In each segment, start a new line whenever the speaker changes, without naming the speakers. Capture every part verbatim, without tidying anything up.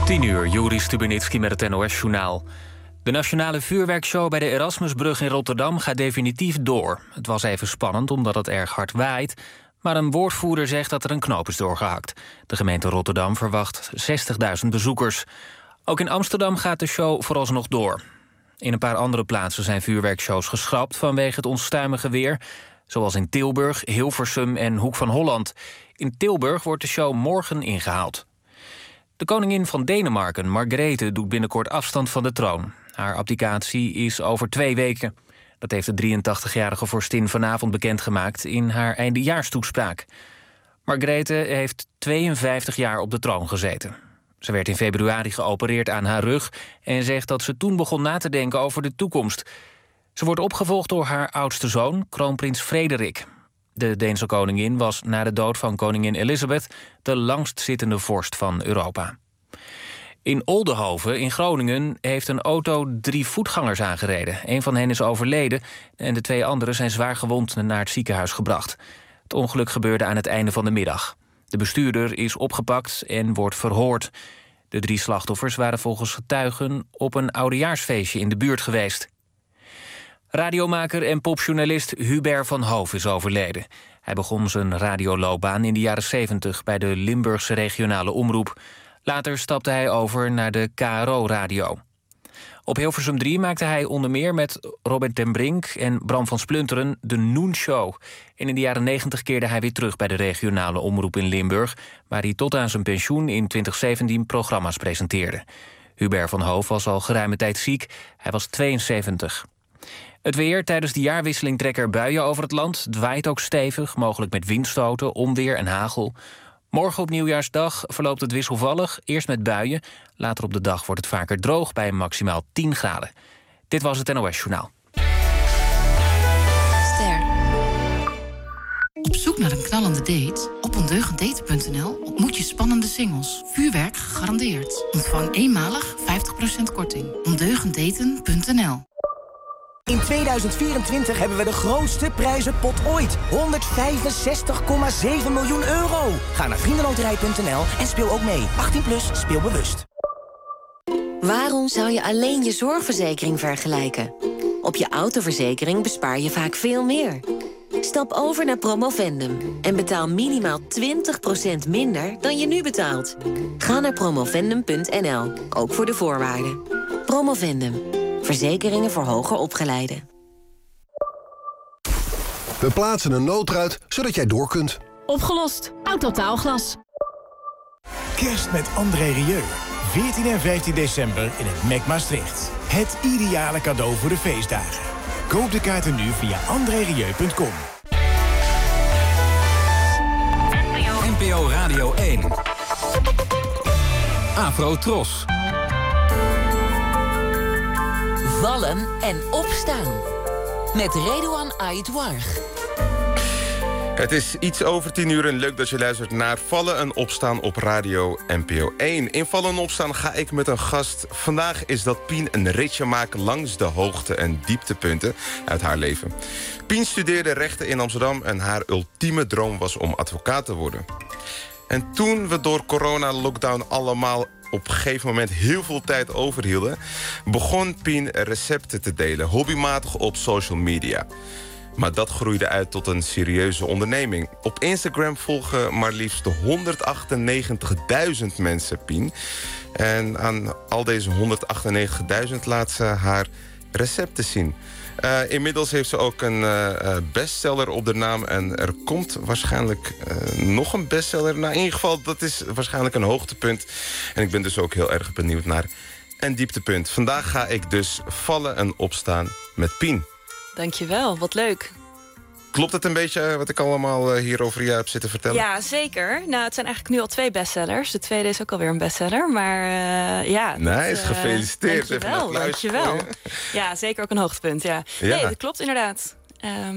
tien uur, Joeri Stubenitski met het N O S-journaal. De nationale vuurwerkshow bij de Erasmusbrug in Rotterdam gaat definitief door. Het was even spannend omdat het erg hard waait, maar een woordvoerder zegt dat er een knoop is doorgehakt. De gemeente Rotterdam verwacht zestigduizend bezoekers. Ook in Amsterdam gaat de show vooralsnog door. In een paar andere plaatsen zijn vuurwerkshows geschrapt vanwege het onstuimige weer, zoals in Tilburg, Hilversum en Hoek van Holland. In Tilburg wordt de show morgen ingehaald. De koningin van Denemarken, Margrethe, doet binnenkort afstand van de troon. Haar abdicatie is over twee weken. Dat heeft de drieëntachtigjarige vorstin vanavond bekendgemaakt in haar eindejaarstoespraak. Margrethe heeft tweeënvijftig jaar op de troon gezeten. Ze werd in februari geopereerd aan haar rug en zegt dat ze toen begon na te denken over de toekomst. Ze wordt opgevolgd door haar oudste zoon, kroonprins Frederik. De Deense koningin was na de dood van koningin Elizabeth de langstzittende vorst van Europa. In Oldenhoven in Groningen heeft een auto drie voetgangers aangereden. Een van hen is overleden en de twee anderen zijn zwaar gewond naar het ziekenhuis gebracht. Het ongeluk gebeurde aan het einde van de middag. De bestuurder is opgepakt en wordt verhoord. De drie slachtoffers waren volgens getuigen op een oudejaarsfeestje in de buurt geweest. Radiomaker en popjournalist Hubert van Hoof is overleden. Hij begon zijn radioloopbaan in de jaren zeventig bij de Limburgse regionale omroep. Later stapte hij over naar de K R O-radio. Op Hilversum drie maakte hij onder meer met Robert ten Brink en Bram van Splunteren de Noon Show. En in de jaren negentig keerde hij weer terug bij de regionale omroep in Limburg, waar hij tot aan zijn pensioen in twintig zeventien programma's presenteerde. Hubert van Hoof was al geruime tijd ziek. Hij was tweeënzeventig. Het weer. Tijdens de jaarwisseling trekken er buien over het land. Het waait ook stevig, mogelijk met windstoten, onweer en hagel. Morgen op Nieuwjaarsdag verloopt het wisselvallig. Eerst met buien. Later op de dag wordt het vaker droog bij maximaal tien graden. Dit was het N O S-journaal.
Ster. Op zoek naar een knallende date? Op ondeugenddaten punt n l ontmoet je spannende singles. Vuurwerk gegarandeerd. Ontvang eenmalig vijftig procent korting. ondeugenddaten punt n l.
In tweeduizend vierentwintig hebben we de grootste prijzenpot ooit. honderdvijfenzestig komma zeven miljoen euro. Ga naar vriendenloterij punt n l en speel ook mee. achttien plus, speel bewust.
Waarom zou je alleen je zorgverzekering vergelijken? Op je autoverzekering bespaar je vaak veel meer. Stap over naar Promovendum en betaal minimaal twintig procent minder dan je nu betaalt. Ga naar promovendum punt n l, ook voor de voorwaarden. Promovendum. Verzekeringen voor hoger opgeleiden.
We plaatsen een noodruit, zodat jij door kunt.
Opgelost. Autotaalglas.
Kerst met André Rieu. veertien en vijftien december in het M E C Maastricht. Het ideale cadeau voor de feestdagen. Koop de kaarten nu via andré rieu punt com.
N P O Radio één. Afro Tros.
Vallen en opstaan. Met Redouan Aïdouarch.
Het is iets over tien uur en leuk dat je luistert naar Vallen en Opstaan op Radio N P O één. In Vallen en Opstaan ga ik met een gast. Vandaag is dat Pien een ritje maken langs de hoogte- en dieptepunten uit haar leven. Pien studeerde rechten in Amsterdam en haar ultieme droom was om advocaat te worden. En toen we door corona-lockdown allemaal op een gegeven moment heel veel tijd overhielden, begon Pien recepten te delen, hobbymatig op social media. Maar dat groeide uit tot een serieuze onderneming. Op Instagram volgen maar liefst honderdachtennegentigduizend mensen Pien. En aan al deze honderdachtennegentigduizend laat ze haar recepten zien. Uh, inmiddels heeft ze ook een uh, bestseller op de naam. En er komt waarschijnlijk uh, nog een bestseller. Nou, in ieder geval, dat is waarschijnlijk een hoogtepunt. En ik ben dus ook heel erg benieuwd naar een dieptepunt. Vandaag ga ik dus vallen en opstaan met Pien.
Dankjewel, wat leuk.
Klopt het een beetje wat ik allemaal hier over je heb zitten vertellen?
Ja, zeker. Nou, het zijn eigenlijk nu al twee bestsellers. De tweede is ook alweer een bestseller, maar uh, ja.
Nice,
dat, uh,
gefeliciteerd.
Dankjewel, dankjewel. Ja, zeker ook een hoogtepunt, ja. ja. Nee, dat klopt inderdaad. Um,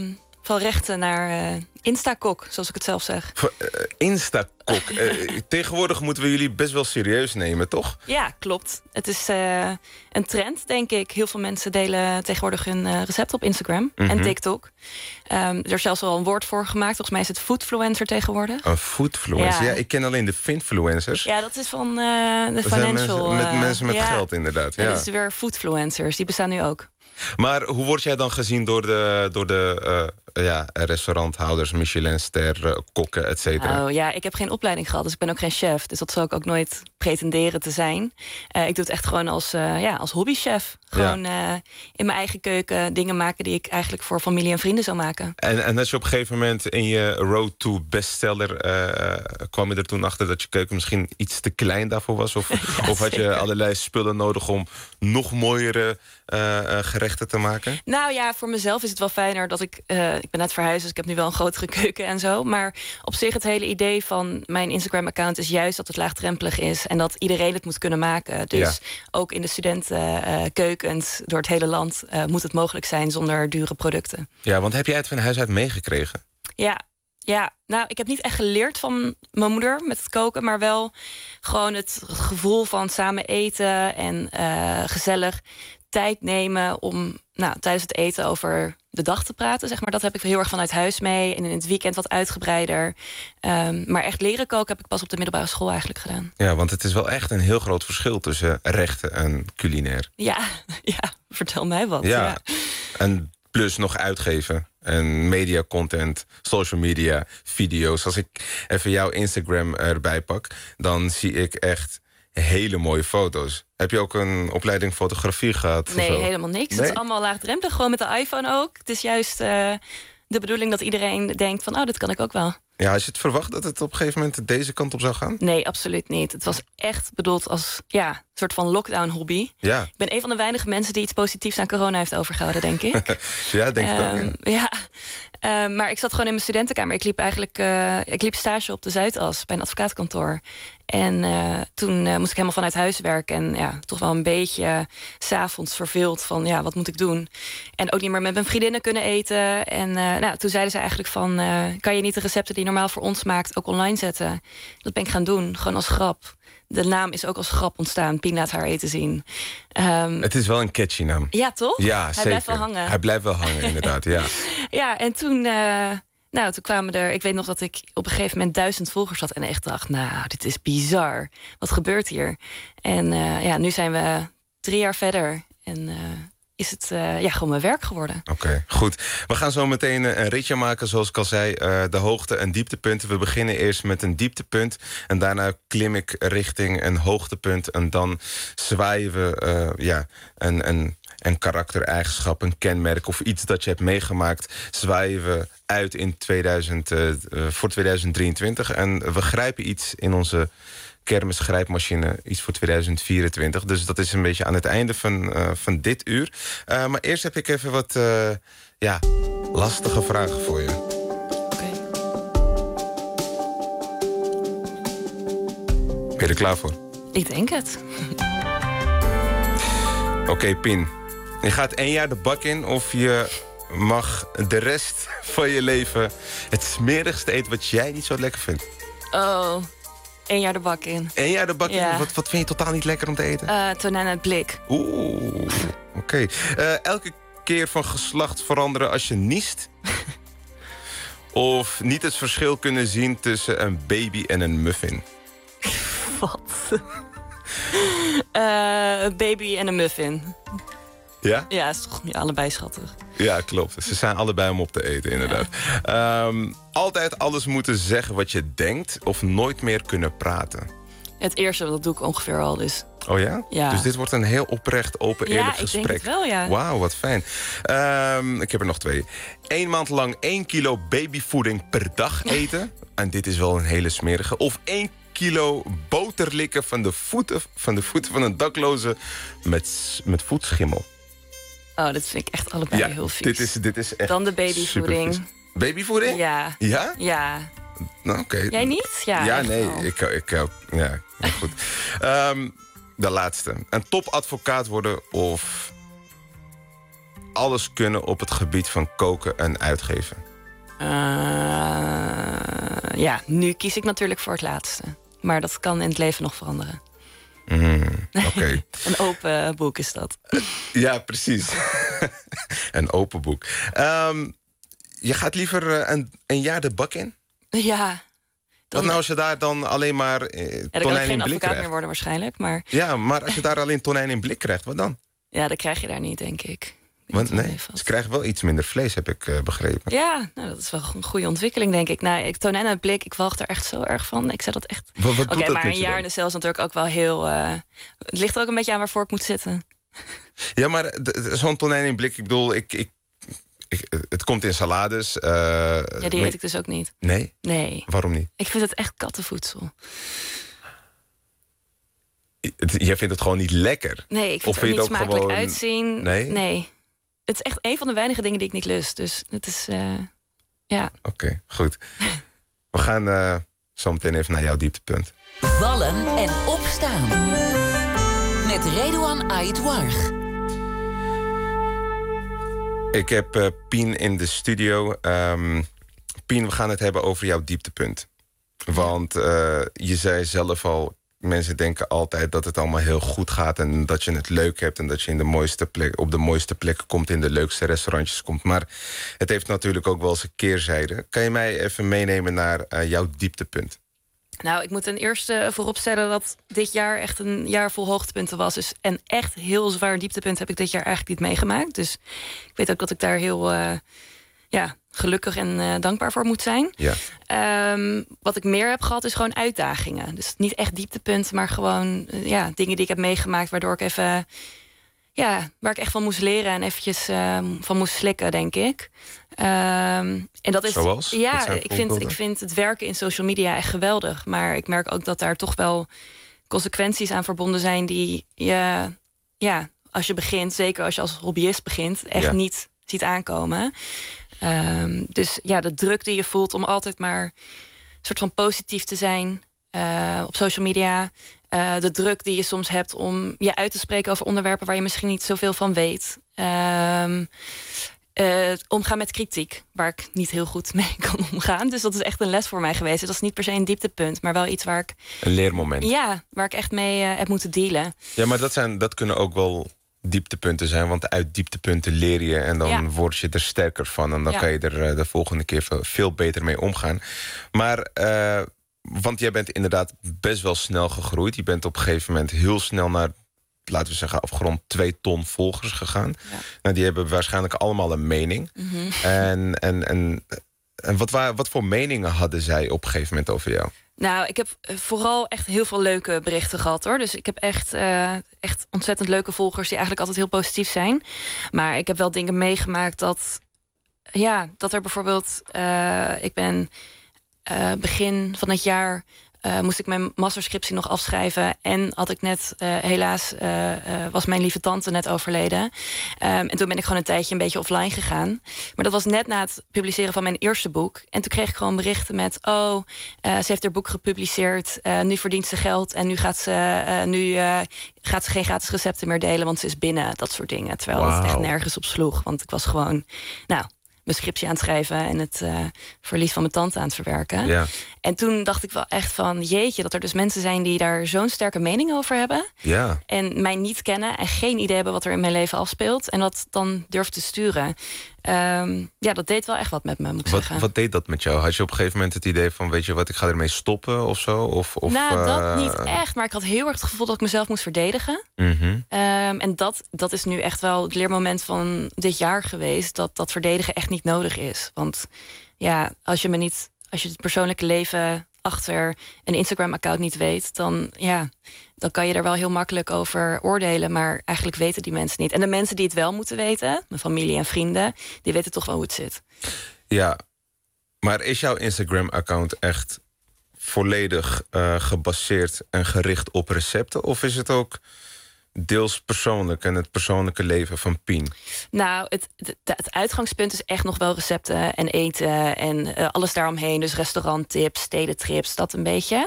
van rechten naar uh, Instakok, zoals ik het zelf zeg.
Uh, Instakok. uh, tegenwoordig moeten we jullie best wel serieus nemen, toch?
Ja, klopt. Het is uh, een trend, denk ik. Heel veel mensen delen tegenwoordig hun uh, recept op Instagram mm-hmm. en TikTok. Um, er is zelfs wel een woord voor gemaakt. Volgens mij is het foodfluencer tegenwoordig.
Een foodfluencer? Ja. ja, ik ken alleen de finfluencers.
Ja, dat is van uh, de financial...
Mensen, met
uh,
mensen met
ja.
geld, inderdaad. Ja.
En dat is weer foodfluencers. Die bestaan nu ook.
Maar hoe word jij dan gezien door de, door de uh, ja, restauranthouders, Michelinster, uh, kokken, et cetera?
Oh ja, ik heb geen opleiding gehad, dus ik ben ook geen chef. Dus dat zal ik ook nooit pretenderen te zijn. Uh, ik doe het echt gewoon als, uh, ja, als hobbychef. Gewoon ja. uh, in mijn eigen keuken dingen maken die ik eigenlijk voor familie en vrienden zou maken.
En, en als je op een gegeven moment in je road to bestseller uh, kwam je er toen achter dat je keuken misschien iets te klein daarvoor was? Of, ja, of had je allerlei spullen nodig om nog mooiere uh, uh, gerechten te maken?
Nou ja, voor mezelf is het wel fijner dat ik... Uh, ik ben net verhuisd, dus ik heb nu wel een grotere keuken en zo. Maar op zich het hele idee van mijn Instagram-account is juist dat het laagdrempelig is. En dat iedereen het moet kunnen maken. Dus ja. ook in de studentenkeukens uh, door het hele land uh, moet het mogelijk zijn zonder dure producten.
Ja, want heb jij het van huis uit meegekregen?
Ja. Ja, nou, ik heb niet echt geleerd van mijn moeder met het koken, maar wel gewoon het gevoel van samen eten en uh, gezellig tijd nemen om nou, tijdens het eten over de dag te praten, zeg maar. Dat heb ik heel erg vanuit huis mee en in het weekend wat uitgebreider. Um, maar echt leren koken heb ik pas op de middelbare school eigenlijk gedaan.
Ja, want het is wel echt een heel groot verschil tussen rechten en culinair.
Ja, ja, vertel mij wat.
Ja,
ja.
En plus nog uitgeven en media content, social media, video's. Als ik even jouw Instagram erbij pak, dan zie ik echt hele mooie foto's. Heb je ook een opleiding fotografie gehad?
Nee, helemaal niks. Nee? Het is allemaal laagdrempelig, gewoon met de iPhone ook. Het is juist uh, de bedoeling dat iedereen denkt van, oh, dit kan ik ook wel.
Ja, had je het verwacht dat het op een gegeven moment deze kant op zou gaan?
Nee, absoluut niet. Het was echt bedoeld als ja, een soort van lockdown-hobby.
Ja.
Ik ben een van de weinige mensen die iets positiefs aan corona heeft overgehouden, denk ik.
Ja, denk ik um, ook. Ja.
ja. Uh, maar ik zat gewoon in mijn studentenkamer. Ik liep eigenlijk uh, ik liep stage op de Zuidas bij een advocaatkantoor. En uh, toen uh, moest ik helemaal vanuit huis werken. En ja, toch wel een beetje uh, 's avonds verveeld van, ja, wat moet ik doen? En ook niet meer met mijn vriendinnen kunnen eten. En uh, nou, toen zeiden ze eigenlijk van, uh, kan je niet de recepten die je normaal voor ons maakt ook online zetten? Dat ben ik gaan doen, gewoon als grap. De naam is ook als grap ontstaan, Pien laat haar eten zien. Um,
het is wel een catchy naam.
Ja, toch?
Ja,
Hij
zeker.
blijft wel hangen.
Hij blijft wel hangen, inderdaad, ja.
Ja, en toen... Uh, Nou, toen kwamen er... Ik weet nog dat ik op een gegeven moment duizend volgers had en echt dacht, nou, dit is bizar. Wat gebeurt hier? En uh, ja, nu zijn we drie jaar verder en uh, is het uh, ja, gewoon mijn werk geworden.
Oké, okay, goed. We gaan zo meteen een ritje maken, zoals ik al zei. Uh, de hoogte- en dieptepunten. We beginnen eerst met een dieptepunt. En daarna klim ik richting een hoogtepunt. En dan zwaaien we uh, ja, een... een een karaktereigenschap, een kenmerk of iets dat je hebt meegemaakt, zwaaien we uit in tweeduizend, uh, voor tweeduizend drieëntwintig. En we grijpen iets in onze kermisgrijpmachine, iets voor tweeduizend vierentwintig. Dus dat is een beetje aan het einde van, uh, van dit uur. Uh, maar eerst heb ik even wat uh, ja, lastige vragen voor je.
Oké.
Ben je er klaar voor?
Ik denk het.
Oké, okay, Pien. Je gaat één jaar de bak in of je mag de rest van je leven het smerigste eten wat jij niet zo lekker vindt.
Oh, één jaar de bak in.
Eén jaar de bak in?
Ja.
Wat, wat vind je totaal niet lekker om te eten?
Uh, tonijn uit blik.
Oeh, oké. Okay. Uh, elke keer van geslacht veranderen als je niest? Of niet het verschil kunnen zien tussen een baby en een muffin?
Wat? Uh, een baby en een muffin.
Ja?
Ja, is toch ja, allebei schattig.
Ja, klopt. Ze zijn allebei om op te eten, inderdaad. Ja. Um, altijd alles moeten zeggen wat je denkt of nooit meer kunnen praten.
Het eerste, dat doe ik ongeveer al dus.
Oh ja?
Ja.
Dus dit wordt een heel oprecht, open,
ja,
eerlijk
ik
gesprek.
Denk het wel, ja.
Wauw, wat fijn. Um, ik heb er nog twee. Eén maand lang één kilo babyvoeding per dag eten. En dit is wel een hele smerige. Of één kilo boter likken van de voeten van, de voeten van een dakloze met, met voetschimmel.
Oh, dat vind ik echt allebei
ja,
heel vies.
Dit is, dit is echt
dan de babyvoeding.
Babyvoeding?
Ja.
Ja?
Ja.
Nou, oké. Okay.
Jij niet? Ja,
ja nee. Ik, ik, ik, ja, goed. um, de laatste. Een topadvocaat worden of alles kunnen op het gebied van koken en uitgeven?
Uh, ja, nu kies ik natuurlijk voor het laatste. Maar dat kan in het leven nog veranderen.
Mm, Oké. Okay.
Een open boek is dat.
Ja, precies. Een open boek. Um, je gaat liever uh, een, een jaar de bak in?
Ja.
Dan...
Wat
nou als je daar dan alleen maar uh,
ja, dan
tonijn in blik krijgt?
kan ik geen advocaat meer worden waarschijnlijk. Maar...
Ja, maar als je daar alleen tonijn in blik krijgt, wat dan?
Ja, dat krijg je daar niet, denk ik.
Want nee, ze krijgen wel iets minder vlees, heb ik uh, begrepen.
Ja, nou, dat is wel een goede ontwikkeling, denk ik. Nou, ik tonijn en blik, ik wacht er echt zo erg van. Ik zei dat echt...
Wat, wat
Oké, okay, maar een jaar
dan?
in de cel is natuurlijk ook wel heel... Uh... Het ligt er ook een beetje aan waarvoor ik moet zitten.
Ja, maar zo'n tonijn in blik, ik bedoel, ik, ik, ik, het komt in salades. Uh,
ja, die
maar...
eet ik dus ook niet.
Nee?
Nee.
Waarom niet?
Ik vind het echt kattenvoedsel.
Jij vindt het gewoon niet lekker?
Nee, ik vind
of
het er niet
het
smakelijk
gewoon...
uitzien.
Nee?
Nee. Het is echt een van de weinige dingen die ik niet lust. Dus het is, uh, ja.
Oké, okay, goed. We gaan uh, zo meteen even naar jouw dieptepunt.
Vallen en opstaan. Met Redouan Aïtwarg.
Ik heb uh, Pien in de studio. Um, Pien, we gaan het hebben over jouw dieptepunt. Want uh, je zei zelf al... Mensen denken altijd dat het allemaal heel goed gaat... en dat je het leuk hebt en dat je in de mooiste plek, op de mooiste plekken komt... in de leukste restaurantjes komt. Maar het heeft natuurlijk ook wel eens een keerzijde. Kan je mij even meenemen naar uh, jouw dieptepunt?
Nou, ik moet ten eerste vooropstellen dat dit jaar echt een jaar vol hoogtepunten was. Dus een echt heel zwaar dieptepunt heb ik dit jaar eigenlijk niet meegemaakt. Dus ik weet ook dat ik daar heel... Uh, ja, gelukkig en uh, dankbaar voor moet zijn.
Ja.
Um, wat ik meer heb gehad is gewoon uitdagingen. Dus niet echt dieptepunten, maar gewoon uh, ja, dingen die ik heb meegemaakt... waardoor ik even, uh, ja, waar ik echt van moest leren... en eventjes uh, van moest slikken, denk ik. Um, en dat is,
Zoals?
Ja, ik vind, ik vind het werken in social media echt geweldig. Maar ik merk ook dat daar toch wel consequenties aan verbonden zijn... die je, ja, als je begint, zeker als je als hobbyist begint... echt ja. niet ziet aankomen... Um, dus ja, de druk die je voelt om altijd maar een soort van positief te zijn uh, op social media. Uh, de druk die je soms hebt om je uit te spreken over onderwerpen waar je misschien niet zoveel van weet. Um, uh, omgaan met kritiek, waar ik niet heel goed mee kan omgaan. Dus dat is echt een les voor mij geweest. Dat is niet per se een dieptepunt, maar wel iets waar ik...
Een leermoment.
Ja, waar ik echt mee uh, heb moeten dealen.
Ja, maar dat, zijn, dat kunnen ook wel... dieptepunten zijn, want uit dieptepunten leer je... en dan ja. word je er sterker van... en dan ja. kan je er uh, de volgende keer veel beter mee omgaan. Maar, uh, want jij bent inderdaad best wel snel gegroeid. Je bent op een gegeven moment heel snel naar... laten we zeggen, afgerond twee ton volgers gegaan. Ja. Nou, die hebben waarschijnlijk allemaal een mening. Mm-hmm. En, en, en, en wat, waar, wat voor meningen hadden zij op een gegeven moment over jou?
Nou, ik heb vooral echt heel veel leuke berichten gehad, hoor. Dus ik heb echt, uh, echt ontzettend leuke volgers... die eigenlijk altijd heel positief zijn. Maar ik heb wel dingen meegemaakt dat... ja, dat er bijvoorbeeld... Uh, ik ben uh, begin van het jaar... Uh, moest ik mijn masterscriptie nog afschrijven. En had ik net, uh, helaas, uh, uh, was mijn lieve tante net overleden. Um, en toen ben ik gewoon een tijdje een beetje offline gegaan. Maar dat was net na het publiceren van mijn eerste boek. En toen kreeg ik gewoon berichten met... oh, uh, ze heeft haar boek gepubliceerd, uh, nu verdient ze geld... en nu gaat ze, uh, nu, uh, gaat ze geen gratis recepten meer delen... want ze is binnen, dat soort dingen. Terwijl wow. het echt nergens op sloeg. Want ik was gewoon... nou. mijn scriptie aan het schrijven en het uh, verlies van mijn tante aan het verwerken. Ja. En toen dacht ik wel echt van, jeetje, dat er dus mensen zijn die daar zo'n sterke mening over hebben.
Ja.
En mij niet kennen en geen idee hebben wat er in mijn leven afspeelt. En dat dan durft te sturen. Um, ja, dat deed wel echt wat met me, moet ik
wat,
zeggen.
Wat deed dat met jou? Had je op een gegeven moment het idee van, weet je wat, ik ga ermee stoppen of zo? Of, of,
nou,
uh...
dat niet echt. Maar ik had heel erg het gevoel dat ik mezelf moest verdedigen.
Mm-hmm.
Um, en dat, dat is nu echt wel het leermoment van dit jaar geweest. Dat dat verdedigen echt niet nodig is. Want ja, als je me niet, als je het persoonlijke leven achter een Instagram-account niet weet, dan ja, dan kan je er wel heel makkelijk over oordelen. Maar eigenlijk weten die mensen niet. En de mensen die het wel moeten weten, mijn familie en vrienden, die weten toch wel hoe het zit.
Ja, maar is jouw Instagram-account echt volledig uh, gebaseerd en gericht op recepten? Of is het ook deels persoonlijk en het persoonlijke leven van Pien?
Nou, het, het, het uitgangspunt is echt nog wel recepten en eten en uh, alles daaromheen. Dus restauranttips, stedentrips, dat een beetje.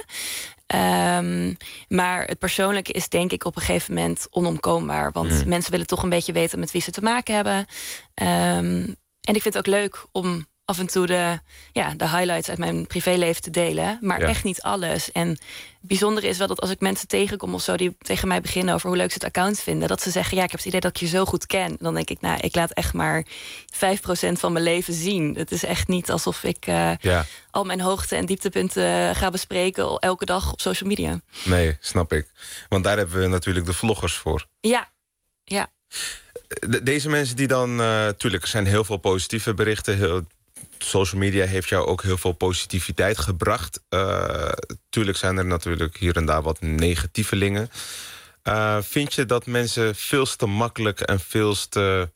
Um, maar het persoonlijke is denk ik op een gegeven moment onomkoombaar. Want mm. mensen willen toch een beetje weten met wie ze te maken hebben. Um, en ik vind het ook leuk om af en toe de, ja, de highlights uit mijn privéleven te delen. Maar ja. echt niet alles. En het bijzondere is wel dat als ik mensen tegenkom of zo... die tegen mij beginnen over hoe leuk ze het account vinden... dat ze zeggen, ja, ik heb het idee dat ik je zo goed ken. Dan denk ik, nou, ik laat echt maar vijf procent van mijn leven zien. Het is echt niet alsof ik uh, ja. al mijn hoogte- en dieptepunten ga bespreken... elke dag op social media.
Nee, snap ik. Want daar hebben we natuurlijk de vloggers voor.
Ja, ja.
De, deze mensen die dan... Uh, tuurlijk, er zijn heel veel positieve berichten... Heel, social media heeft jou ook heel veel positiviteit gebracht. Uh, tuurlijk zijn er natuurlijk hier en daar wat negatievelingen. Uh, vind je dat mensen veel te makkelijk en veel te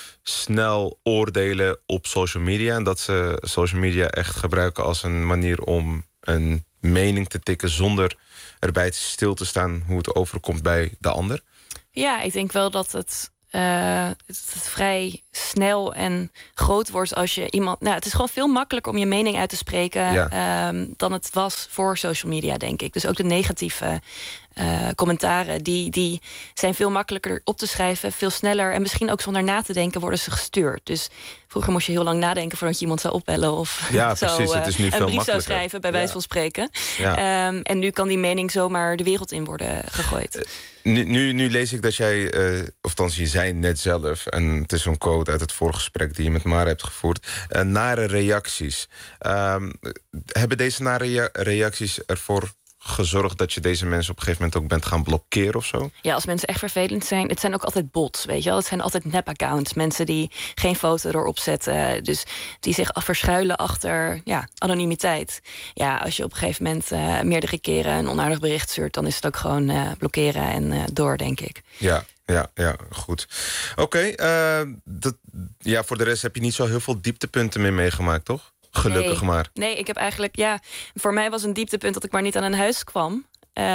snel oordelen op social media... en dat ze social media echt gebruiken als een manier om een mening te tikken... zonder erbij stil te staan hoe het overkomt bij de ander?
Ja, ik denk wel dat het... Uh, het, het vrij snel en groot wordt als je iemand... Nou, het is gewoon veel makkelijker om je mening uit te spreken... Ja. Um, dan het was voor social media, denk ik. Dus ook de negatieve uh, commentaren... Die, die zijn veel makkelijker op te schrijven, veel sneller... en misschien ook zonder na te denken worden ze gestuurd. Dus vroeger moest je heel lang nadenken... voordat je iemand zou opbellen of
ja,
zo,
precies, het is nu
uh,
veel
een brief zou schrijven... bij wijze
ja.
van spreken.
Ja.
Um, en nu kan die mening zomaar de wereld in worden gegooid. Uh,
Nu, nu, nu lees ik dat jij, uh, of althans je zei net zelf... en het is een quote uit het voorgesprek die je met Mara hebt gevoerd... Uh, nare reacties. Um, hebben deze nare reacties ervoor gezorgd dat je deze mensen op een gegeven moment ook bent gaan blokkeren of zo?
Ja, als mensen echt vervelend zijn... het zijn ook altijd bots, weet je wel. Het zijn altijd nep-accounts. Mensen die geen foto erop zetten. Dus die zich verschuilen achter ja, anonimiteit. Ja, als je op een gegeven moment uh, meerdere keren een onaardig bericht stuurt... dan is het ook gewoon uh, blokkeren en uh, door, denk ik.
Ja. Ja, ja, goed. Oké, okay, uh, ja, voor de rest heb je niet zo heel veel dieptepunten meer meegemaakt, toch? Gelukkig
nee,
maar.
Nee, ik heb eigenlijk, ja... voor mij was een dieptepunt dat ik maar niet aan een huis kwam. Um,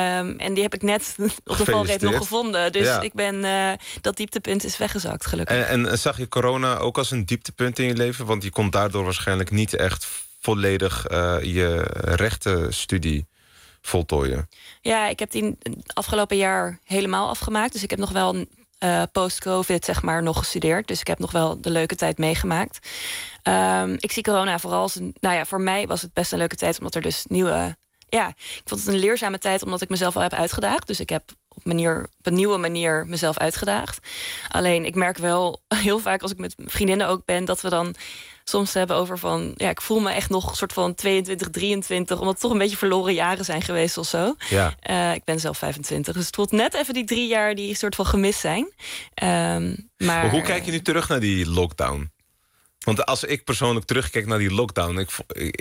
en die heb ik net op de valreep nog gevonden. Dus ja. ik ben, uh, dat dieptepunt is weggezakt, gelukkig.
En, en zag je corona ook als een dieptepunt in je leven? Want je kon daardoor waarschijnlijk niet echt volledig uh, je rechtenstudie voltooien.
Ja, ik heb die afgelopen jaar helemaal afgemaakt. Dus ik heb nog wel uh, post-covid zeg maar nog gestudeerd. Dus ik heb nog wel de leuke tijd meegemaakt. Um, ik zie corona vooral als een... Nou ja, voor mij was het best een leuke tijd... omdat er dus nieuwe... Ja, ik vond het een leerzame tijd omdat ik mezelf al heb uitgedaagd. Dus ik heb op, manier, op een nieuwe manier mezelf uitgedaagd. Alleen, ik merk wel heel vaak als ik met vriendinnen ook ben... dat we dan soms hebben over van... ja, ik voel me echt nog een soort van tweeëntwintig, drieëntwintig... omdat het toch een beetje verloren jaren zijn geweest of zo.
Ja.
Uh, ik ben zelf vijfentwintig, dus het voelt net even die drie jaar... die soort van gemist zijn. Um, maar,
maar hoe kijk je nu terug naar die lockdown? Want als ik persoonlijk terugkijk naar die lockdown... Ik,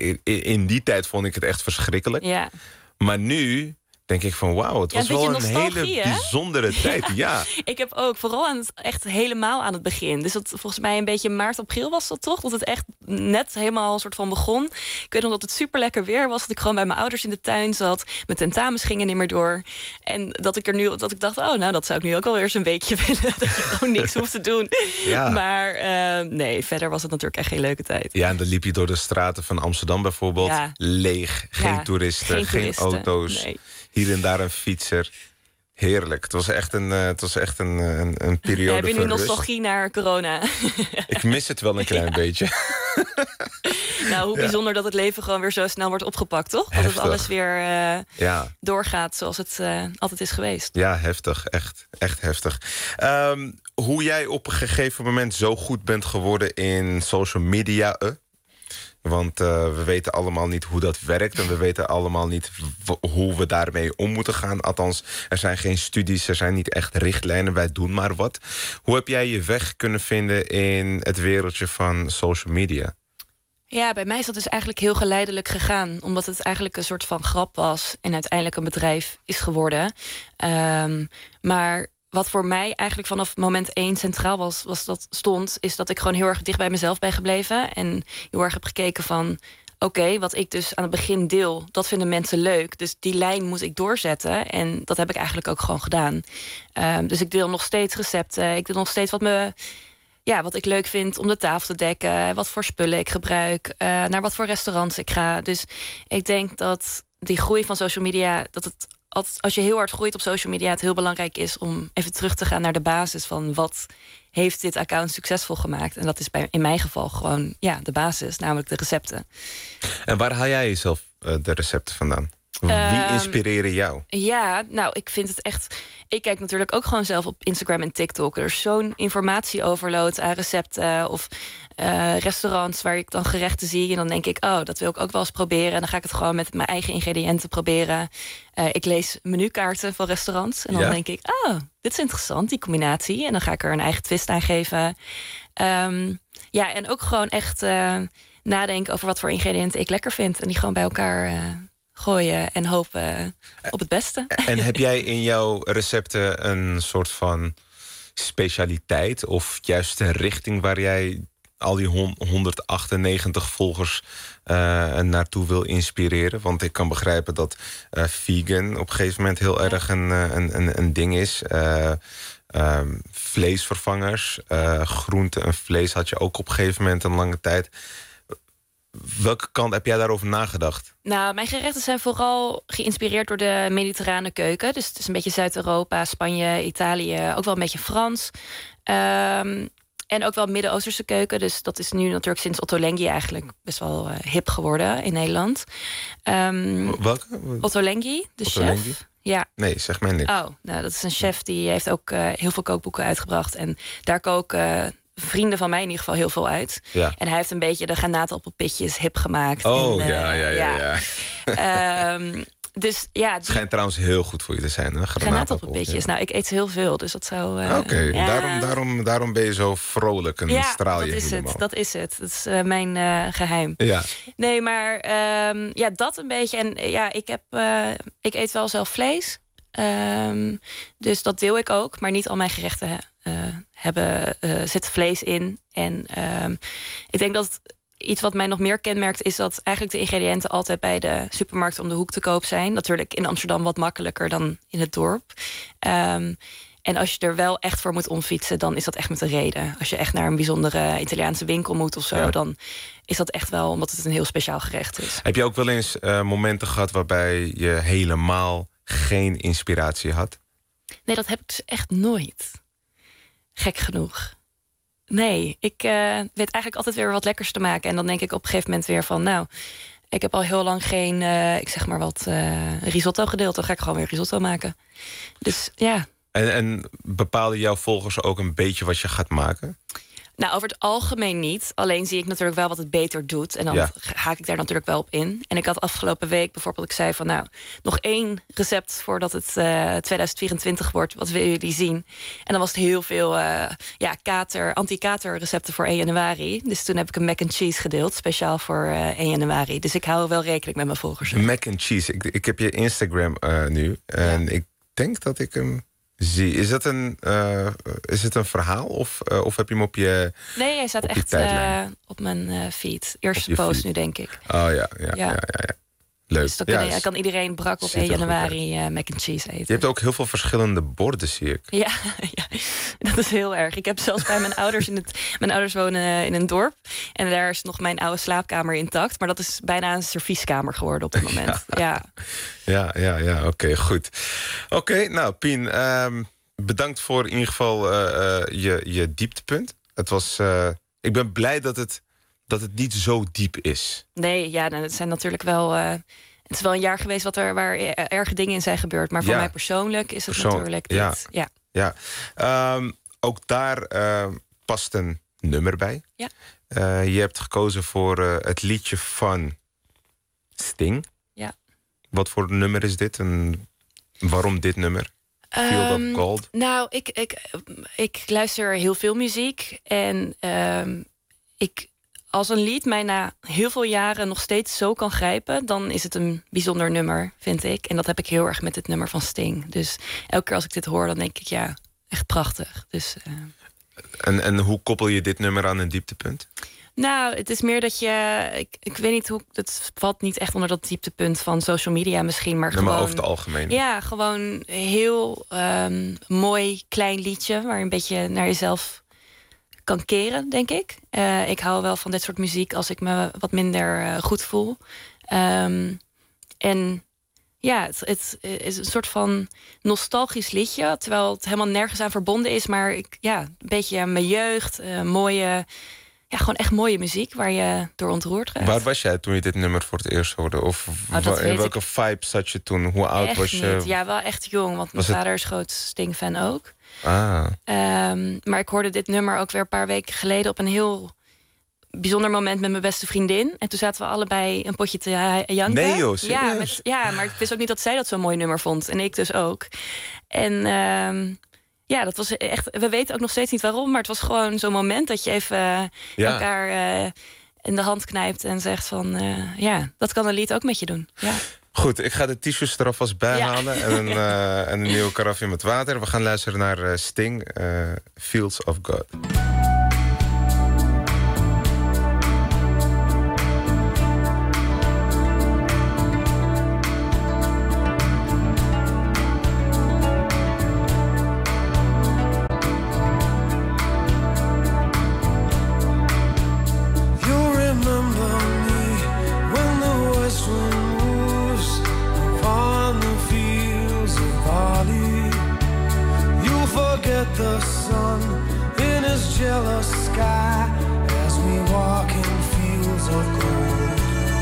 in die tijd vond ik het echt verschrikkelijk.
Ja.
Maar nu denk ik van wauw, het
ja,
was wel een hele
hè?
bijzondere tijd. Ja.
Ik heb ook, vooral aan het, echt helemaal aan het begin. Dus dat volgens mij een beetje maart, april was dat toch? Dat het echt net helemaal een soort van begon. Ik weet nog dat het super lekker weer was. Dat ik gewoon bij mijn ouders in de tuin zat. Mijn tentamens gingen niet meer door. En dat ik er nu, dat ik dacht, oh nou, dat zou ik nu ook alweer eens een weekje willen. Dat je gewoon niks hoeft te doen.
Ja.
Maar uh, nee, verder was het natuurlijk echt geen leuke tijd.
Ja, en dan liep je door de straten van Amsterdam bijvoorbeeld. Ja. Leeg, geen
ja,
toeristen,
geen, toeristen.
geen auto's.
Nee.
Hier en daar een fietser. Heerlijk. Het was echt een, uh, het was echt een, een, een periode.
Heb je nu nostalgie naar corona?
Ik mis het wel een klein ja. beetje.
Nou, hoe bijzonder ja. dat het leven gewoon weer zo snel wordt opgepakt, toch? Dat
heftig.
het alles weer uh,
ja.
doorgaat zoals het uh, altijd is geweest.
Ja, heftig. Echt, echt heftig. Um, hoe jij op een gegeven moment zo goed bent geworden in social media... Uh, Want uh, we weten allemaal niet hoe dat werkt... en we weten allemaal niet w- hoe we daarmee om moeten gaan. Althans, er zijn geen studies, er zijn niet echt richtlijnen. Wij doen maar wat. Hoe heb jij je weg kunnen vinden in het wereldje van social media?
Ja, bij mij is dat dus eigenlijk heel geleidelijk gegaan. Omdat het eigenlijk een soort van grap was... en uiteindelijk een bedrijf is geworden. Um, maar... Wat voor mij eigenlijk vanaf moment één centraal was, was dat stond... is dat ik gewoon heel erg dicht bij mezelf ben gebleven. En heel erg heb gekeken van... oké, okay, wat ik dus aan het begin deel, dat vinden mensen leuk. Dus die lijn moet ik doorzetten. En dat heb ik eigenlijk ook gewoon gedaan. Um, dus ik deel nog steeds recepten. Ik deel nog steeds wat, me, ja, wat ik leuk vind om de tafel te dekken. Wat voor spullen ik gebruik. Uh, naar wat voor restaurants ik ga. Dus ik denk dat die groei van social media... dat het als, als je heel hard groeit op social media, het heel belangrijk is om even terug te gaan naar de basis van wat heeft dit account succesvol gemaakt. En dat is bij, in mijn geval gewoon ja, de basis, namelijk de recepten.
En waar haal jij jezelf uh, de recepten vandaan? Wie
Um,
inspireren jou?
Ja, nou, ik vind het echt... Ik kijk natuurlijk ook gewoon zelf op Instagram en TikTok. Er is zo'n informatieoverload aan recepten of uh, restaurants waar ik dan gerechten zie. En dan denk ik, oh, dat wil ik ook wel eens proberen. En dan ga ik het gewoon met mijn eigen ingrediënten proberen. Uh, ik lees menukaarten van restaurants. En dan
ja.
denk ik, oh, dit is interessant, die combinatie. En dan ga ik er een eigen twist aan geven. Um, ja, en ook gewoon echt uh, nadenken over wat voor ingrediënten ik lekker vind. En die gewoon bij elkaar... Uh, gooien en hopen op het beste.
En heb jij in jouw recepten een soort van specialiteit of juist een richting waar jij al die honderdachtennegentig volgers uh, naartoe wil inspireren? Want ik kan begrijpen dat uh, vegan op een gegeven moment heel erg een, een, een, een ding is. Uh, uh, vleesvervangers, uh, groente en vlees had je ook op een gegeven moment een lange tijd. Welke kant heb jij daarover nagedacht?
Nou, mijn gerechten zijn vooral geïnspireerd door de mediterrane keuken. Dus het is een beetje Zuid-Europa, Spanje, Italië, ook wel een beetje Frans. Um, en ook wel Midden-Oosterse keuken. Dus dat is nu natuurlijk sinds Ottolenghi eigenlijk best wel uh, hip geworden in Nederland. Um,
Welke?
Ottolenghi, de
Ottolenghi?
chef. Ja.
Nee, zeg mij niks.
Oh, nou, dat is een chef die heeft ook uh, heel veel kookboeken uitgebracht. En daar koken... Uh, vrienden van mij in ieder geval heel veel uit.
Ja.
En hij heeft een beetje de granaatappelpitjes hip gemaakt.
Oh,
en, uh,
ja, ja, ja. ja.
ja. um, dus ja...
Het schijnt trouwens heel goed voor je te zijn, hè?
Granaatappelpitjes. Ja. Nou, ik eet heel veel, dus dat zou... Uh,
Oké, okay.
ja.
daarom, daarom, daarom ben je zo vrolijk en
ja,
straal je
dat is
helemaal.
Het, dat is het. Dat is uh, mijn uh, geheim.
Ja.
Nee, maar um, ja, dat een beetje. En ja, ik, heb, uh, ik eet wel zelf vlees. Um, dus dat deel ik ook, maar niet al mijn gerechten uh, hebben uh, zit vlees in. En um, ik denk dat iets wat mij nog meer kenmerkt is dat eigenlijk de ingrediënten altijd bij de supermarkt om de hoek te koop zijn. Natuurlijk in Amsterdam wat makkelijker dan in het dorp. Um, en als je er wel echt voor moet omfietsen, dan is dat echt met een reden. Als je echt naar een bijzondere Italiaanse winkel moet of zo, ja. dan is dat echt wel omdat het een heel speciaal gerecht is.
Heb je ook wel eens uh, momenten gehad waarbij je helemaal geen inspiratie had?
Nee, dat heb ik dus echt nooit. Gek genoeg. Nee, ik uh, weet eigenlijk altijd weer wat lekkers te maken. En dan denk ik op een gegeven moment weer van... nou, ik heb al heel lang geen, uh, ik zeg maar wat, uh, risotto gedeeld. Dan ga ik gewoon weer risotto maken. Dus ja.
En, en bepalen jouw volgers ook een beetje wat je gaat maken?
Nou, over het algemeen niet. Alleen zie ik natuurlijk wel wat het beter doet. En dan ja. haak ik daar natuurlijk wel op in. En ik had afgelopen week bijvoorbeeld... ik zei van nou, nog één recept voordat het uh, tweeduizend vierentwintig wordt. Wat willen jullie zien? En dan was het heel veel uh, ja, kater, anti-kater recepten voor één januari. Dus toen heb ik een mac and cheese gedeeld. Speciaal voor uh, één januari. Dus ik hou wel rekening met mijn volgers.
Mac and cheese. Ik, ik heb je Instagram uh, nu. En ja. ik denk dat ik hem... Zie, is dat een, uh, is het een verhaal of, uh, of heb je hem op je
Nee, hij staat echt uh, op mijn uh, feed. Eerste post
feed.
nu, denk ik.
Oh ja, ja, ja. ja, ja, ja. Leuk.
Dus dan
ja,
kan, ja, kan iedereen brak op één januari uh, mac and cheese eten.
Je hebt ook heel veel verschillende borden, zie ik.
Ja, ja, dat is heel erg. Ik heb zelfs bij mijn ouders... in het, mijn ouders wonen in een dorp. En daar is nog mijn oude slaapkamer intact. Maar dat is bijna een servieskamer geworden op het moment. Ja,
ja, ja, ja, ja oké, okay, goed. Oké, okay, nou Pien, um, bedankt voor in ieder geval uh, uh, je, je dieptepunt. Het was... Uh, ik ben blij dat het... dat het niet zo diep is.
Nee, ja, nou, het zijn natuurlijk wel... Uh, het is wel een jaar geweest wat er, waar erge dingen in zijn gebeurd. Maar voor ja. mij persoonlijk is het Persoon, natuurlijk dit.
Ja,
ja.
ja. Um, ook daar uh, past een nummer bij.
Ja.
Uh, je hebt gekozen voor uh, het liedje van Sting.
Ja.
Wat voor nummer is dit? En waarom dit nummer? Field
um,
of Gold?
Nou, ik, ik, ik luister heel veel muziek. En um, ik... Als een lied mij na heel veel jaren nog steeds zo kan grijpen... dan is het een bijzonder nummer, vind ik. En dat heb ik heel erg met dit nummer van Sting. Dus elke keer als ik dit hoor, dan denk ik, ja, echt prachtig. Dus, uh...
en, en hoe koppel je dit nummer aan een dieptepunt?
Nou, het is meer dat je... Ik, ik weet niet hoe... Het valt niet echt onder dat dieptepunt van social media misschien, maar gewoon...
Maar over het algemeen.
Ja, gewoon heel um, mooi, klein liedje... waar je een beetje naar jezelf... kan keren, denk ik. Uh, ik hou wel van dit soort muziek als ik me wat minder uh, goed voel. Um, en Ja, het, het is een soort van nostalgisch liedje, terwijl het helemaal nergens aan verbonden is. Maar ik, ja, een beetje mijn jeugd, uh, mooie, ja, gewoon echt mooie muziek waar je door ontroerd raakt.
Waar was jij toen je dit nummer voor het eerst hoorde? Of
oh,
wa- in welke ik... vibe zat je toen? Hoe oud
echt
was je?
Niet. Ja, wel echt jong, want mijn
was
vader
het...
is groot Sting-fan ook.
Ah.
Um, maar ik hoorde dit nummer ook weer een paar weken geleden op een heel bijzonder moment met mijn beste vriendin. En toen zaten we allebei een potje te janken.
Nee joh,
ja, met, ja, maar ik wist ook niet dat zij dat zo'n mooi nummer vond. En ik dus ook. En um, ja, dat was echt... We weten ook nog steeds niet waarom, maar het was gewoon zo'n moment dat je even uh, ja. elkaar uh, in de hand knijpt en zegt van... Uh, ja, dat kan een lied ook met je doen. Ja.
Goed, ik ga de t-shirts er alvast bij ja. halen. En een, uh, en een nieuwe karafje met water. We gaan luisteren naar uh, Sting, uh, Fields of God.
The sun in his jealous sky as we walk in fields of gold.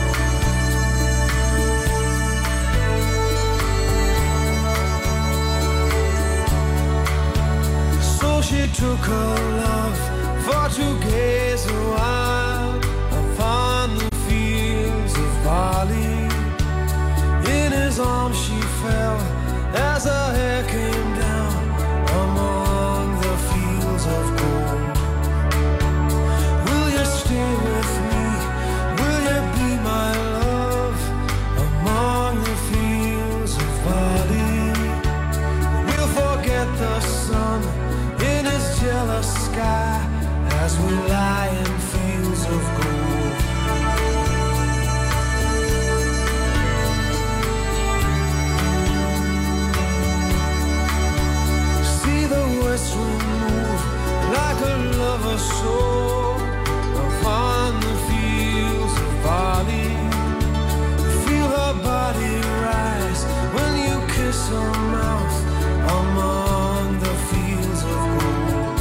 So she took her love for to gaze a while upon the fields of barley. In his arms she fell as her hair came down among the fields of gold. Will you stay with me? Will you be my love among the fields of barley? We'll forget the sun in his jealous sky as we lie in fields of gold. Move like a lover's soul upon the fields of barley. Feel her body rise when you kiss her mouth among the fields of gold.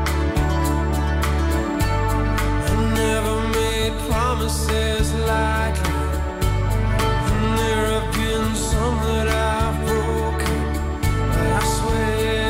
I never made promises lightly, and there have been some that I've broken, but I swear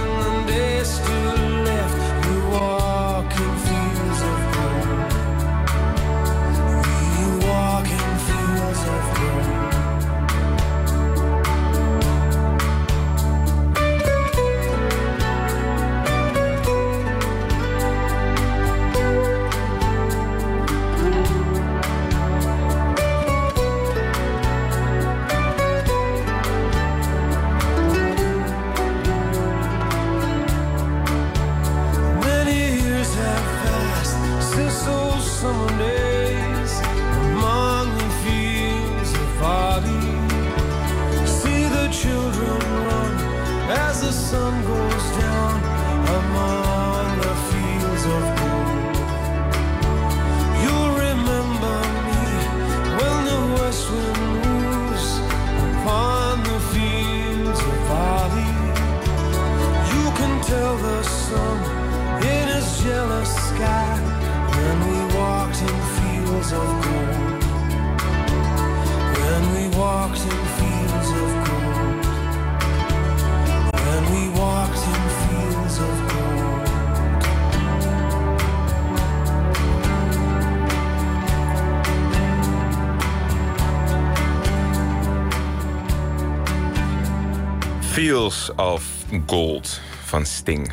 Fields of Gold van Sting.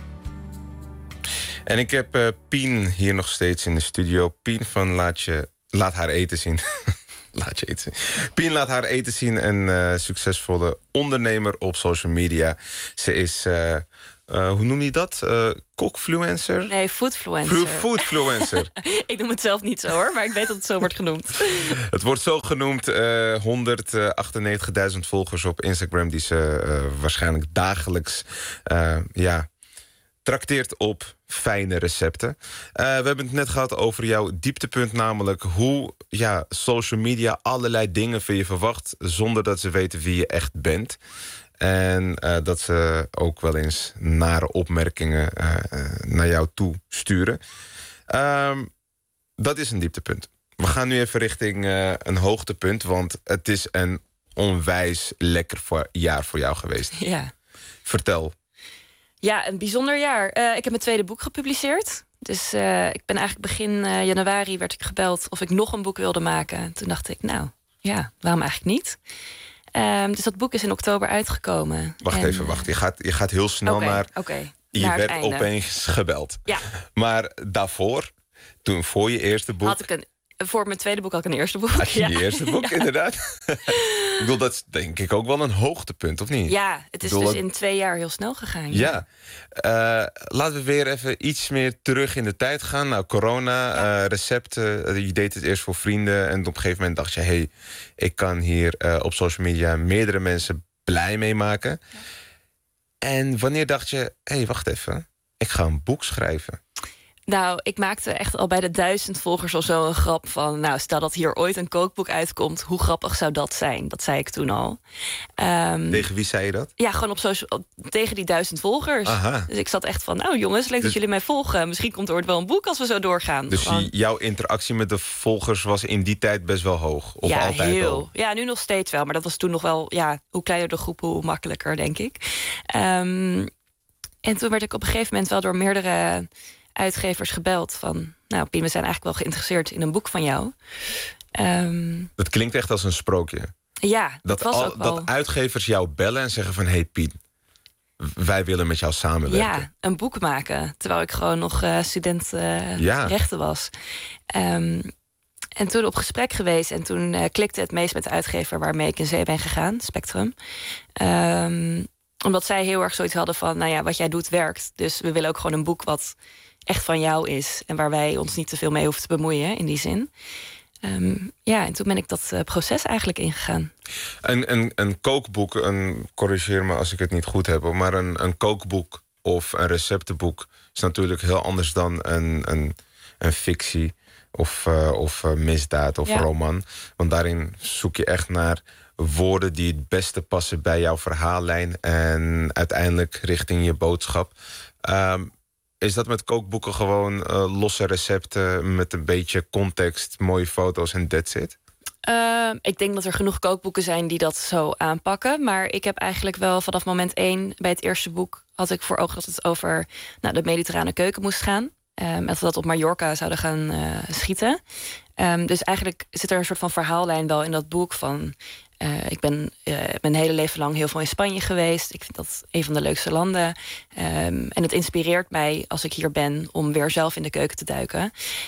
En ik heb uh, Pien hier nog steeds in de studio. Pien van Laat, je, laat haar eten zien. Laat je eten zien. Pien laat haar eten zien. Een uh, succesvolle ondernemer op social media. Ze is, uh, uh, hoe noem je dat? Uh, Kokfluencer?
Nee, foodfluencer.
Foodfluencer.
Ik noem het zelf niet zo hoor, maar ik weet dat het zo wordt genoemd.
Het wordt zo genoemd. Uh, honderdachtennegentigduizend volgers op Instagram die ze uh, waarschijnlijk dagelijks... Uh, ja, trakteert op fijne recepten. Uh, we hebben het net gehad over jouw dieptepunt, namelijk hoe ja, social media allerlei dingen van je verwacht zonder dat ze weten wie je echt bent. En uh, dat ze ook wel eens nare opmerkingen uh, uh, naar jou toe sturen. Um, dat is een dieptepunt. We gaan nu even richting uh, een hoogtepunt, want het is een onwijs lekker voor, jaar voor jou geweest.
Ja.
Vertel.
Ja, een bijzonder jaar. Uh, ik heb mijn tweede boek gepubliceerd. Dus uh, ik ben eigenlijk begin uh, januari werd ik gebeld of ik nog een boek wilde maken. Toen dacht ik, nou ja, waarom eigenlijk niet? Um, dus dat boek is in oktober uitgekomen.
Wacht
en,
even, wacht. Je gaat, je gaat heel snel
okay,
naar...
Okay,
je
naar
werd
het einde.
Opeens gebeld.
Ja.
Maar daarvoor, toen voor je eerste boek...
Had ik een, voor mijn tweede boek had ik een eerste boek.
Had je
ja.
je eerste boek, ja. Inderdaad? Ik bedoel, dat is denk ik ook wel een hoogtepunt, of niet?
Ja, het is
bedoel,
dus
dat...
in twee jaar heel snel gegaan.
Ja. ja. Uh, laten we weer even iets meer terug in de tijd gaan. Nou, corona, ja. uh, recepten. Uh, je deed het eerst voor vrienden. En op een gegeven moment dacht je... hey, ik kan hier uh, op social media meerdere mensen blij mee maken. Ja. En wanneer dacht je... hé, hey, wacht even. Ik ga een boek schrijven.
Nou, ik maakte echt al bij de duizend volgers of zo een grap van... nou, stel dat hier ooit een kookboek uitkomt... hoe grappig zou dat zijn? Dat zei ik toen al. Um,
tegen wie zei je dat?
Ja, gewoon op social, tegen die duizend volgers.
Aha.
Dus ik zat echt van, nou jongens, leuk dus, dat jullie mij volgen. Misschien komt er ooit wel een boek als we zo doorgaan.
Dus
gewoon...
jouw interactie met de volgers was in die tijd best wel hoog? Of
ja,
altijd
heel.
al?
Ja, nu nog steeds wel. Maar dat was toen nog wel, ja, hoe kleiner de groep, hoe makkelijker, denk ik. Um, en toen werd ik op een gegeven moment wel door meerdere... uitgevers gebeld van... nou, Pien, we zijn eigenlijk wel geïnteresseerd in een boek van jou. Um,
dat klinkt echt als een sprookje.
Ja, dat,
dat
was
al,
ook wel...
Dat uitgevers jou bellen en zeggen van... hey Pien, wij willen met jou samenwerken.
Ja, een boek maken. Terwijl ik gewoon nog uh, student uh,
ja.
rechten was. Um, en toen op gesprek geweest... en toen uh, klikte het meest met de uitgever... waarmee ik in zee ben gegaan, Spectrum. Um, omdat zij heel erg zoiets hadden van... nou ja, wat jij doet werkt. Dus we willen ook gewoon een boek wat echt van jou is... en waar wij ons niet te veel mee hoeven te bemoeien, in die zin. Um, ja, en toen ben ik dat uh, proces eigenlijk ingegaan.
Een, een, een kookboek, een, corrigeer me als ik het niet goed heb... maar een, een kookboek of een receptenboek... is natuurlijk heel anders dan een, een, een fictie... of, uh, of uh, misdaad of ja. roman. Want daarin zoek je echt naar... woorden die het beste passen bij jouw verhaallijn... en uiteindelijk richting je boodschap. Um, is dat met kookboeken gewoon uh, losse recepten... met een beetje context, mooie foto's en that's it?
Uh, ik denk dat er genoeg kookboeken zijn die dat zo aanpakken. Maar ik heb eigenlijk wel vanaf moment één... bij het eerste boek had ik voor ogen dat het over nou, de mediterrane keuken moest gaan. Um, en dat we dat op Mallorca zouden gaan uh, schieten. Um, dus eigenlijk zit er een soort van verhaallijn wel in dat boek van... Uh, ik ben uh, mijn hele leven lang heel veel in Spanje geweest. Ik vind dat een van de leukste landen. Um, en het inspireert mij als ik hier ben om weer zelf in de keuken te duiken.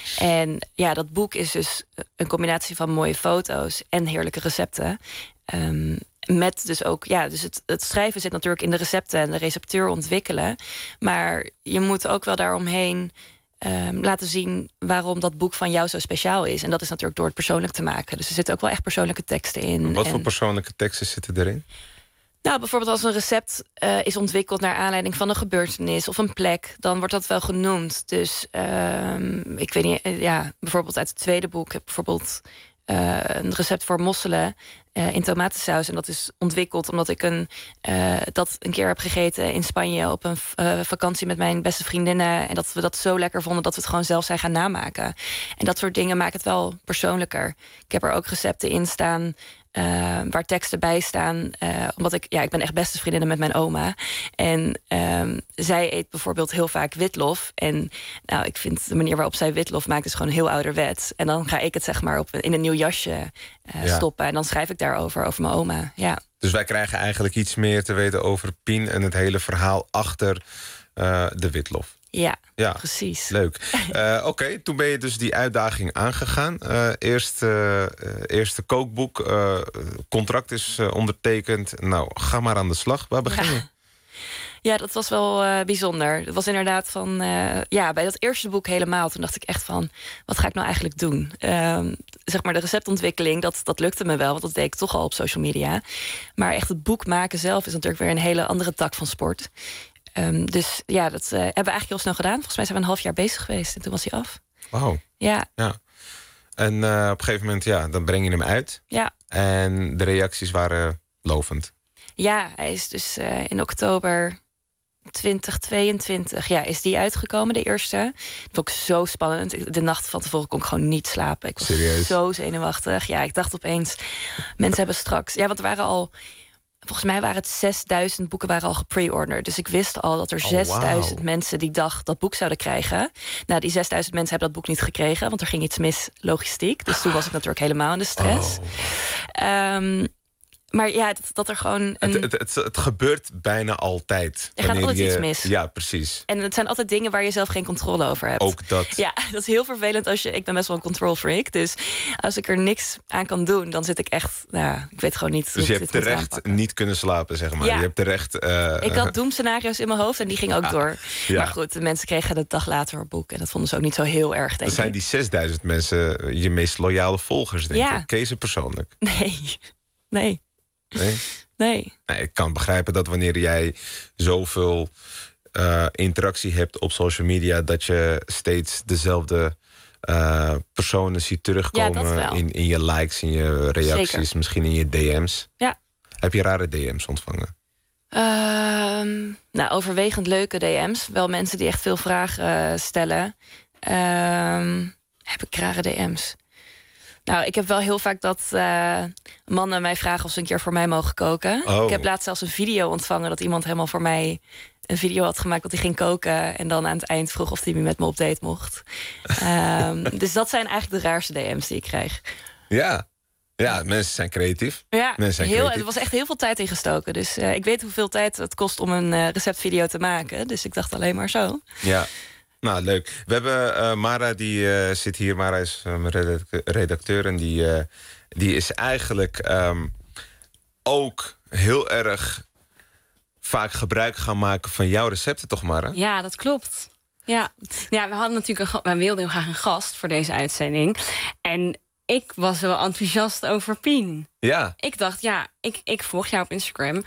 En ja, dat boek is dus een combinatie van mooie foto's en heerlijke recepten. Um, met dus ook, ja, dus het, het schrijven zit natuurlijk in de recepten en de receptuur ontwikkelen. Maar je moet ook wel daaromheen... Um, laten zien waarom dat boek van jou zo speciaal is. En dat is natuurlijk door het persoonlijk te maken. Dus er zitten ook wel echt persoonlijke teksten in.
Wat
en...
voor persoonlijke teksten zitten erin?
Nou, bijvoorbeeld als een recept uh, is ontwikkeld... naar aanleiding van een gebeurtenis of een plek... dan wordt dat wel genoemd. Dus um, ik weet niet, ja, bijvoorbeeld uit het tweede boek... heb ik bijvoorbeeld uh, een recept voor mosselen... Uh, in tomatensaus. En dat is ontwikkeld omdat ik een, uh, dat een keer heb gegeten in Spanje... op een uh, vakantie met mijn beste vriendinnen. En dat we dat zo lekker vonden dat we het gewoon zelf zijn gaan namaken. En dat soort dingen maakt het wel persoonlijker. Ik heb er ook recepten in staan... Uh, waar teksten bij staan. Uh, omdat ik, ja, ik ben echt beste vriendinnen met mijn oma. En um, zij eet bijvoorbeeld heel vaak witlof. En nou, ik vind de manier waarop zij witlof maakt... is gewoon heel ouderwets. En dan ga ik het zeg maar op, in een nieuw jasje uh, ja. stoppen. En dan schrijf ik daarover, over mijn oma. Ja.
Dus wij krijgen eigenlijk iets meer te weten over Pien... en het hele verhaal achter uh, de witlof.
Ja,
ja,
precies.
Leuk. Uh, Oké, okay, toen ben je dus die uitdaging aangegaan. Uh, eerst, uh, eerste kookboek, uh, contract is uh, ondertekend. Nou, ga maar aan de slag. Waar begin je?
Ja, ja dat was wel uh, bijzonder. Het was inderdaad van... Uh, ja, bij dat eerste boek helemaal. Toen dacht ik echt van, wat ga ik nou eigenlijk doen? Uh, zeg maar de receptontwikkeling, dat, dat lukte me wel. Want dat deed ik toch al op social media. Maar echt het boek maken zelf is natuurlijk weer een hele andere tak van sport. Um, dus ja, dat uh, hebben we eigenlijk heel snel gedaan. Volgens mij zijn we een half jaar bezig geweest en toen was hij af.
Wauw.
Ja.
ja. En uh, op een gegeven moment, ja, dan breng je hem uit.
Ja.
En de reacties waren lovend.
Ja, hij is dus uh, in oktober twintig tweeëntwintig ja, is die uitgekomen, de eerste. Dat vond ik zo spannend. De nacht van tevoren kon ik gewoon niet slapen. Ik was
Serieus?
zo zenuwachtig. Ja, ik dacht opeens, mensen hebben straks... Ja, want er waren al... Volgens mij waren het zesduizend boeken waren al gepre-ordered. Dus ik wist al dat er
oh,
zesduizend
wow. mensen
die dag dat boek zouden krijgen. Nou, die zesduizend mensen hebben dat boek niet gekregen, want er ging iets mis logistiek. Dus toen was ik natuurlijk helemaal in de stress.
Oh.
Um, maar ja, dat, dat er gewoon... Een...
Het, het, het, het gebeurt bijna altijd.
Er gaat altijd je... iets mis.
Ja, precies.
En het zijn altijd dingen waar je zelf geen controle over hebt.
Ook dat.
Ja, dat is heel vervelend als je... Ik ben best wel een control freak. Dus als ik er niks aan kan doen, dan zit ik echt... Nou, ik weet gewoon niet...
Dus je hebt terecht niet kunnen slapen, zeg maar.
Ja.
Je hebt terecht... Uh...
Ik had doemscenario's in mijn hoofd en die gingen ook
ja.
door.
Ja.
Maar goed, de mensen kregen de dag later een boek. En dat vonden ze ook niet zo heel erg, denk
Dan
ik.
zijn die zesduizend mensen je meest loyale volgers, denk
ja.
ik. Ken je ze persoonlijk?
Nee. Nee.
Nee?
Nee.
Nee, ik kan begrijpen dat wanneer jij zoveel uh, interactie hebt op social media, dat je steeds dezelfde uh, personen ziet terugkomen
ja,
in, in je likes, in je reacties,
Zeker.
misschien in je D M's.
Ja.
Heb je rare D M's ontvangen?
Um, nou, overwegend leuke D M's. Wel mensen die echt veel vragen uh, stellen. Um, heb ik rare D M's? Nou, ik heb wel heel vaak dat uh, mannen mij vragen of ze een keer voor mij mogen koken.
Oh.
Ik heb laatst zelfs een video ontvangen dat iemand helemaal voor mij een video had gemaakt dat hij ging koken en dan aan het eind vroeg of hij met me op date mocht. um, dus dat zijn eigenlijk de raarste D M's die ik krijg.
Ja, ja, mensen zijn creatief.
Ja,
mensen zijn
heel,
creatief.
er was echt heel veel tijd ingestoken. Dus uh, ik weet hoeveel tijd het kost om een uh, receptvideo te maken. Dus ik dacht alleen maar zo.
Ja. Nou, leuk. We hebben uh, Mara, die uh, zit hier. Mara is uh, mijn redacteur. En die, uh, die is eigenlijk um, ook heel erg vaak gebruik gaan maken van jouw recepten, toch Mara?
Ja, dat klopt. Ja, ja we hadden natuurlijk een, wij wilden heel graag een gast voor deze uitzending. En ik was wel enthousiast over Pien.
Ja.
Ik dacht, ja, ik, ik volg jou op Instagram.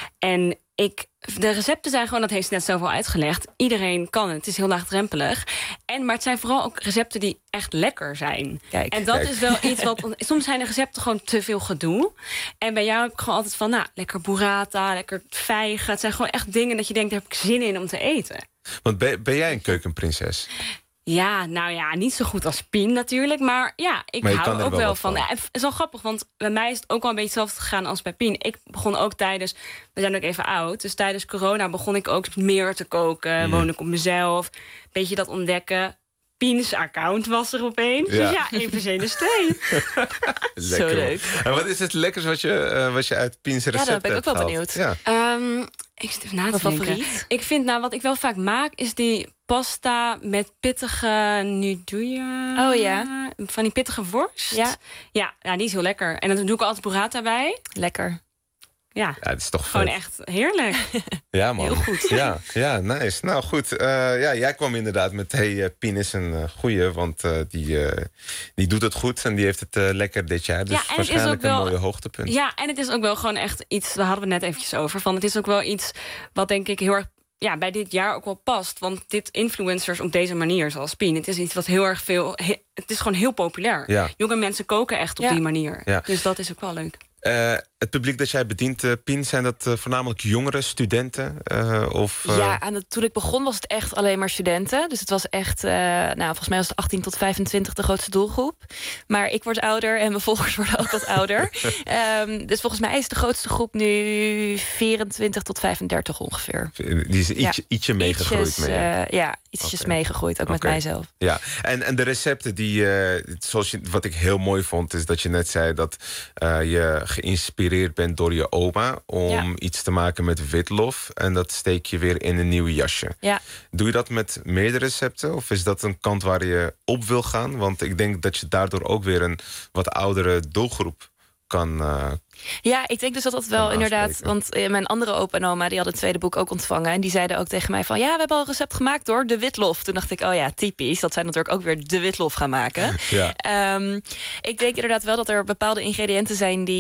En ik, de recepten zijn gewoon, dat heeft ze net zoveel uitgelegd. Iedereen kan het, het is heel laagdrempelig. En, maar het zijn vooral ook recepten die echt lekker zijn.
Kijk,
en dat
kijk.
is wel iets wat... Soms zijn de recepten gewoon te veel gedoe. En bij jou heb ik gewoon altijd van, nou, lekker burrata, lekker vijgen. Het zijn gewoon echt dingen dat je denkt, daar heb ik zin in om te eten.
Want ben, ben jij een keukenprinses?
Ja, nou ja, niet zo goed als Pien natuurlijk. Maar ja, ik
maar
hou
er
ook
wel
wel
wat
van.
van.
Ja, het is wel grappig, want bij mij is het ook wel een beetje hetzelfde gegaan als bij Pien. Ik begon ook tijdens, we zijn ook even oud, dus tijdens corona begon ik ook meer te koken.
Mm.
Woonde ik op mezelf, een beetje dat ontdekken. Pien's account was er opeens.
Ja.
Dus ja, even zin de steen.
Lekker,
Zo
man.
leuk.
En wat is het lekkers wat je, uh, wat je uit Pien's
Ja,
recepten
daar ben ik ook wel
hebt
benieuwd.
Ja.
Um, ik zit even na te
Mijn
denken.
favoriet?
Ik vind, nou, wat ik wel vaak maak, is die pasta met pittige nudoeie.
Oh ja.
Van die pittige worst.
Ja.
Ja, ja, die is heel lekker. En dan doe ik altijd burrata bij.
Lekker.
Ja,
Ja, het is toch
gewoon
vet.
echt heerlijk.
Ja, man.
Heel goed.
Ja, ja, nice. Nou goed, uh, ja, jij kwam inderdaad met... hey, uh, Pien is een uh, goeie, want uh, die, uh, die doet het goed... en die heeft het uh, lekker dit jaar. Dus
Ja, en het is
waarschijnlijk
ook wel-
een mooie hoogtepunt.
Ja, en het is ook wel gewoon echt iets, daar hadden we het net eventjes over. Van, het is ook wel iets wat denk ik heel erg ja, bij dit jaar ook wel past. Want dit influencers op deze manier, zoals Pien... het is iets wat heel erg veel... he- het is gewoon heel populair.
Ja.
Jonge mensen koken echt op
Ja.
die manier.
Ja.
Dus dat is ook wel leuk.
Uh, het publiek dat jij bedient, uh, Pien, zijn dat uh, voornamelijk jongeren, studenten? Uh, of, uh...
Ja, aan het, toen ik begon was het echt alleen maar studenten. Dus het was echt, uh, nou, volgens mij was het achttien tot vijfentwintig de grootste doelgroep. Maar ik word ouder en mijn volgers worden ook wat ouder. um, dus volgens mij is de grootste groep nu vierentwintig tot vijfendertig ongeveer.
Die is ietsje,
Ja.
ietsje meegegroeid
Ietsjes,
mee.
uh, ja, ietsjes
Oké.
meegegroeid, ook met
Oké.
mijzelf.
Ja, en, en de recepten die, uh, zoals je, wat ik heel mooi vond, is dat je net zei dat uh, je geïnspireerd bent door je oma om
Ja.
iets te maken met witlof. En dat steek je weer in een nieuw jasje.
Ja.
Doe je dat met meerdere recepten? Of is dat een kant waar je op wil gaan? Want ik denk dat je daardoor ook weer een wat oudere doelgroep kan... Uh,
Ja, ik denk dus dat dat wel
Kan
inderdaad...
aanspreken.
Want eh, mijn andere opa en oma die hadden het tweede boek ook ontvangen. En die zeiden ook tegen mij van... ja, we hebben al een recept gemaakt hoor, de witlof. Toen dacht ik, oh ja, typisch. Dat zij natuurlijk ook weer de witlof gaan maken.
ja.
Um, ik denk inderdaad wel dat er bepaalde ingrediënten zijn... die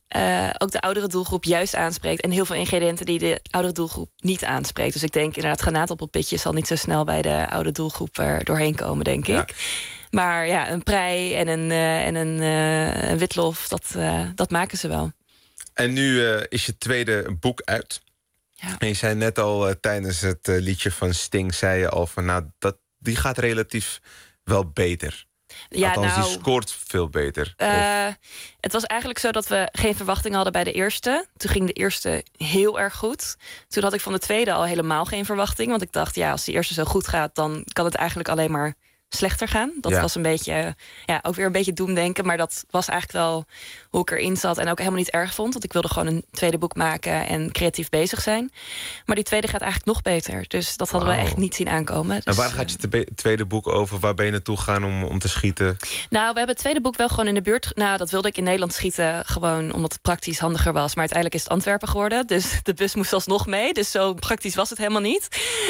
uh, ook de oudere doelgroep juist aanspreekt. En heel veel ingrediënten die de oudere doelgroep niet aanspreekt. Dus ik denk inderdaad, granaatappelpitje zal niet zo snel bij de oude doelgroep er doorheen komen, denk ik. Ja. Maar ja, een prei en een, uh, en een, uh, een witlof, dat, uh, dat maken ze wel.
En nu uh, is je tweede boek uit.
Ja.
En je zei net al uh, tijdens het uh, liedje van Sting, zei je al van, nou, dat, die gaat relatief wel beter. Ja, Althans, nou, die scoort veel beter.
Uh, het was eigenlijk zo dat we geen verwachting hadden bij de eerste. Toen ging de eerste heel erg goed. Toen had ik van de tweede al helemaal geen verwachting. Want ik dacht, ja, als die eerste zo goed gaat, dan kan het eigenlijk alleen maar slechter gaan. Dat ja. was een beetje, ja, ook weer een beetje doemdenken. Maar dat was eigenlijk wel hoe ik erin zat. En ook helemaal niet erg vond. Want ik wilde gewoon een tweede boek maken en creatief bezig zijn. Maar die tweede gaat eigenlijk nog beter. Dus dat hadden wow. we echt niet zien aankomen. Dus,
en waar gaat je te tweede boek over? Waar ben je naartoe gaan om, om te schieten?
Nou, we hebben het tweede boek wel gewoon in de buurt. Nou, dat wilde ik in Nederland schieten. Gewoon omdat het praktisch handiger was. Maar uiteindelijk is het Antwerpen geworden. Dus de bus moest alsnog mee. Dus zo praktisch was het helemaal niet.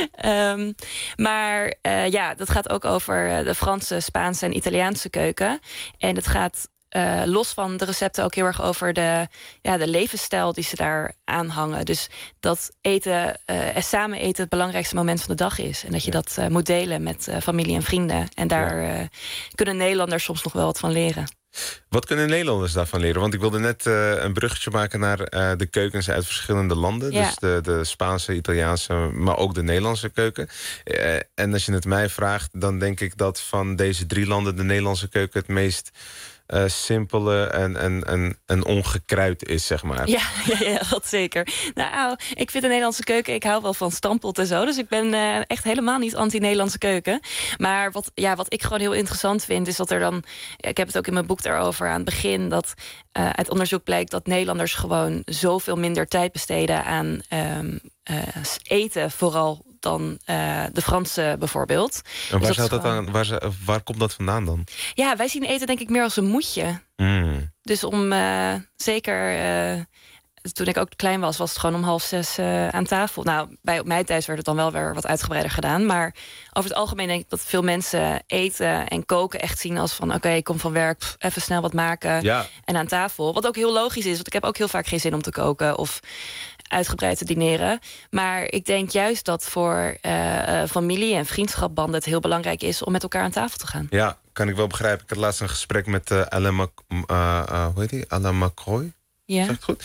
Um, maar uh, ja, dat gaat ook over de Franse, Spaanse en Italiaanse keuken. En het gaat uh, los van de recepten ook heel erg over de, ja, de levensstijl die ze daar aanhangen. Dus dat eten, uh, samen eten het belangrijkste moment van de dag is. En dat je ja. dat uh, moet delen met uh, familie en vrienden. En daar ja. uh, kunnen Nederlanders soms nog wel wat van leren.
Wat kunnen Nederlanders daarvan leren? Want ik wilde net uh, een bruggetje maken naar uh, de keukens uit verschillende landen. Ja. Dus de, de Spaanse, Italiaanse, maar ook de Nederlandse keuken. Uh, en als je het mij vraagt, dan denk ik dat van deze drie landen de Nederlandse keuken het meest Uh, simpele en, en, en, en ongekruid is, zeg maar.
Ja, ja, ja, dat zeker. Nou, ik vind de Nederlandse keuken, ik hou wel van stampot en zo. Dus ik ben uh, echt helemaal niet anti-Nederlandse keuken. Maar wat, ja, wat ik gewoon heel interessant vind, is dat er dan, ik heb het ook in mijn boek daarover aan het begin, dat uh, uit onderzoek blijkt dat Nederlanders gewoon zoveel minder tijd besteden aan um, uh, eten, vooral dan uh, de Fransen bijvoorbeeld.
En waar, dus dat dat gewoon... aan, waar, waar komt dat vandaan dan?
Ja, wij zien eten denk ik meer als een moedje. Mm. Dus om uh, zeker... Uh, toen ik ook klein was, was het gewoon om half zes uh, aan tafel. Nou, bij op mijn thuis werd het dan wel weer wat uitgebreider gedaan. Maar over het algemeen denk ik dat veel mensen eten en koken echt zien als van, oké, okay, ik kom van werk, pff, even snel wat maken ja. en aan tafel. Wat ook heel logisch is, want ik heb ook heel vaak geen zin om te koken of uitgebreid te dineren. Maar ik denk juist dat voor uh, familie en vriendschapbanden het heel belangrijk is om met elkaar aan tafel te gaan.
Ja, kan ik wel begrijpen. Ik had laatst een gesprek met uh, Alain, Mac uh, uh, hoe heet die? Alain Macroy.
Ja.
Zeg het goed?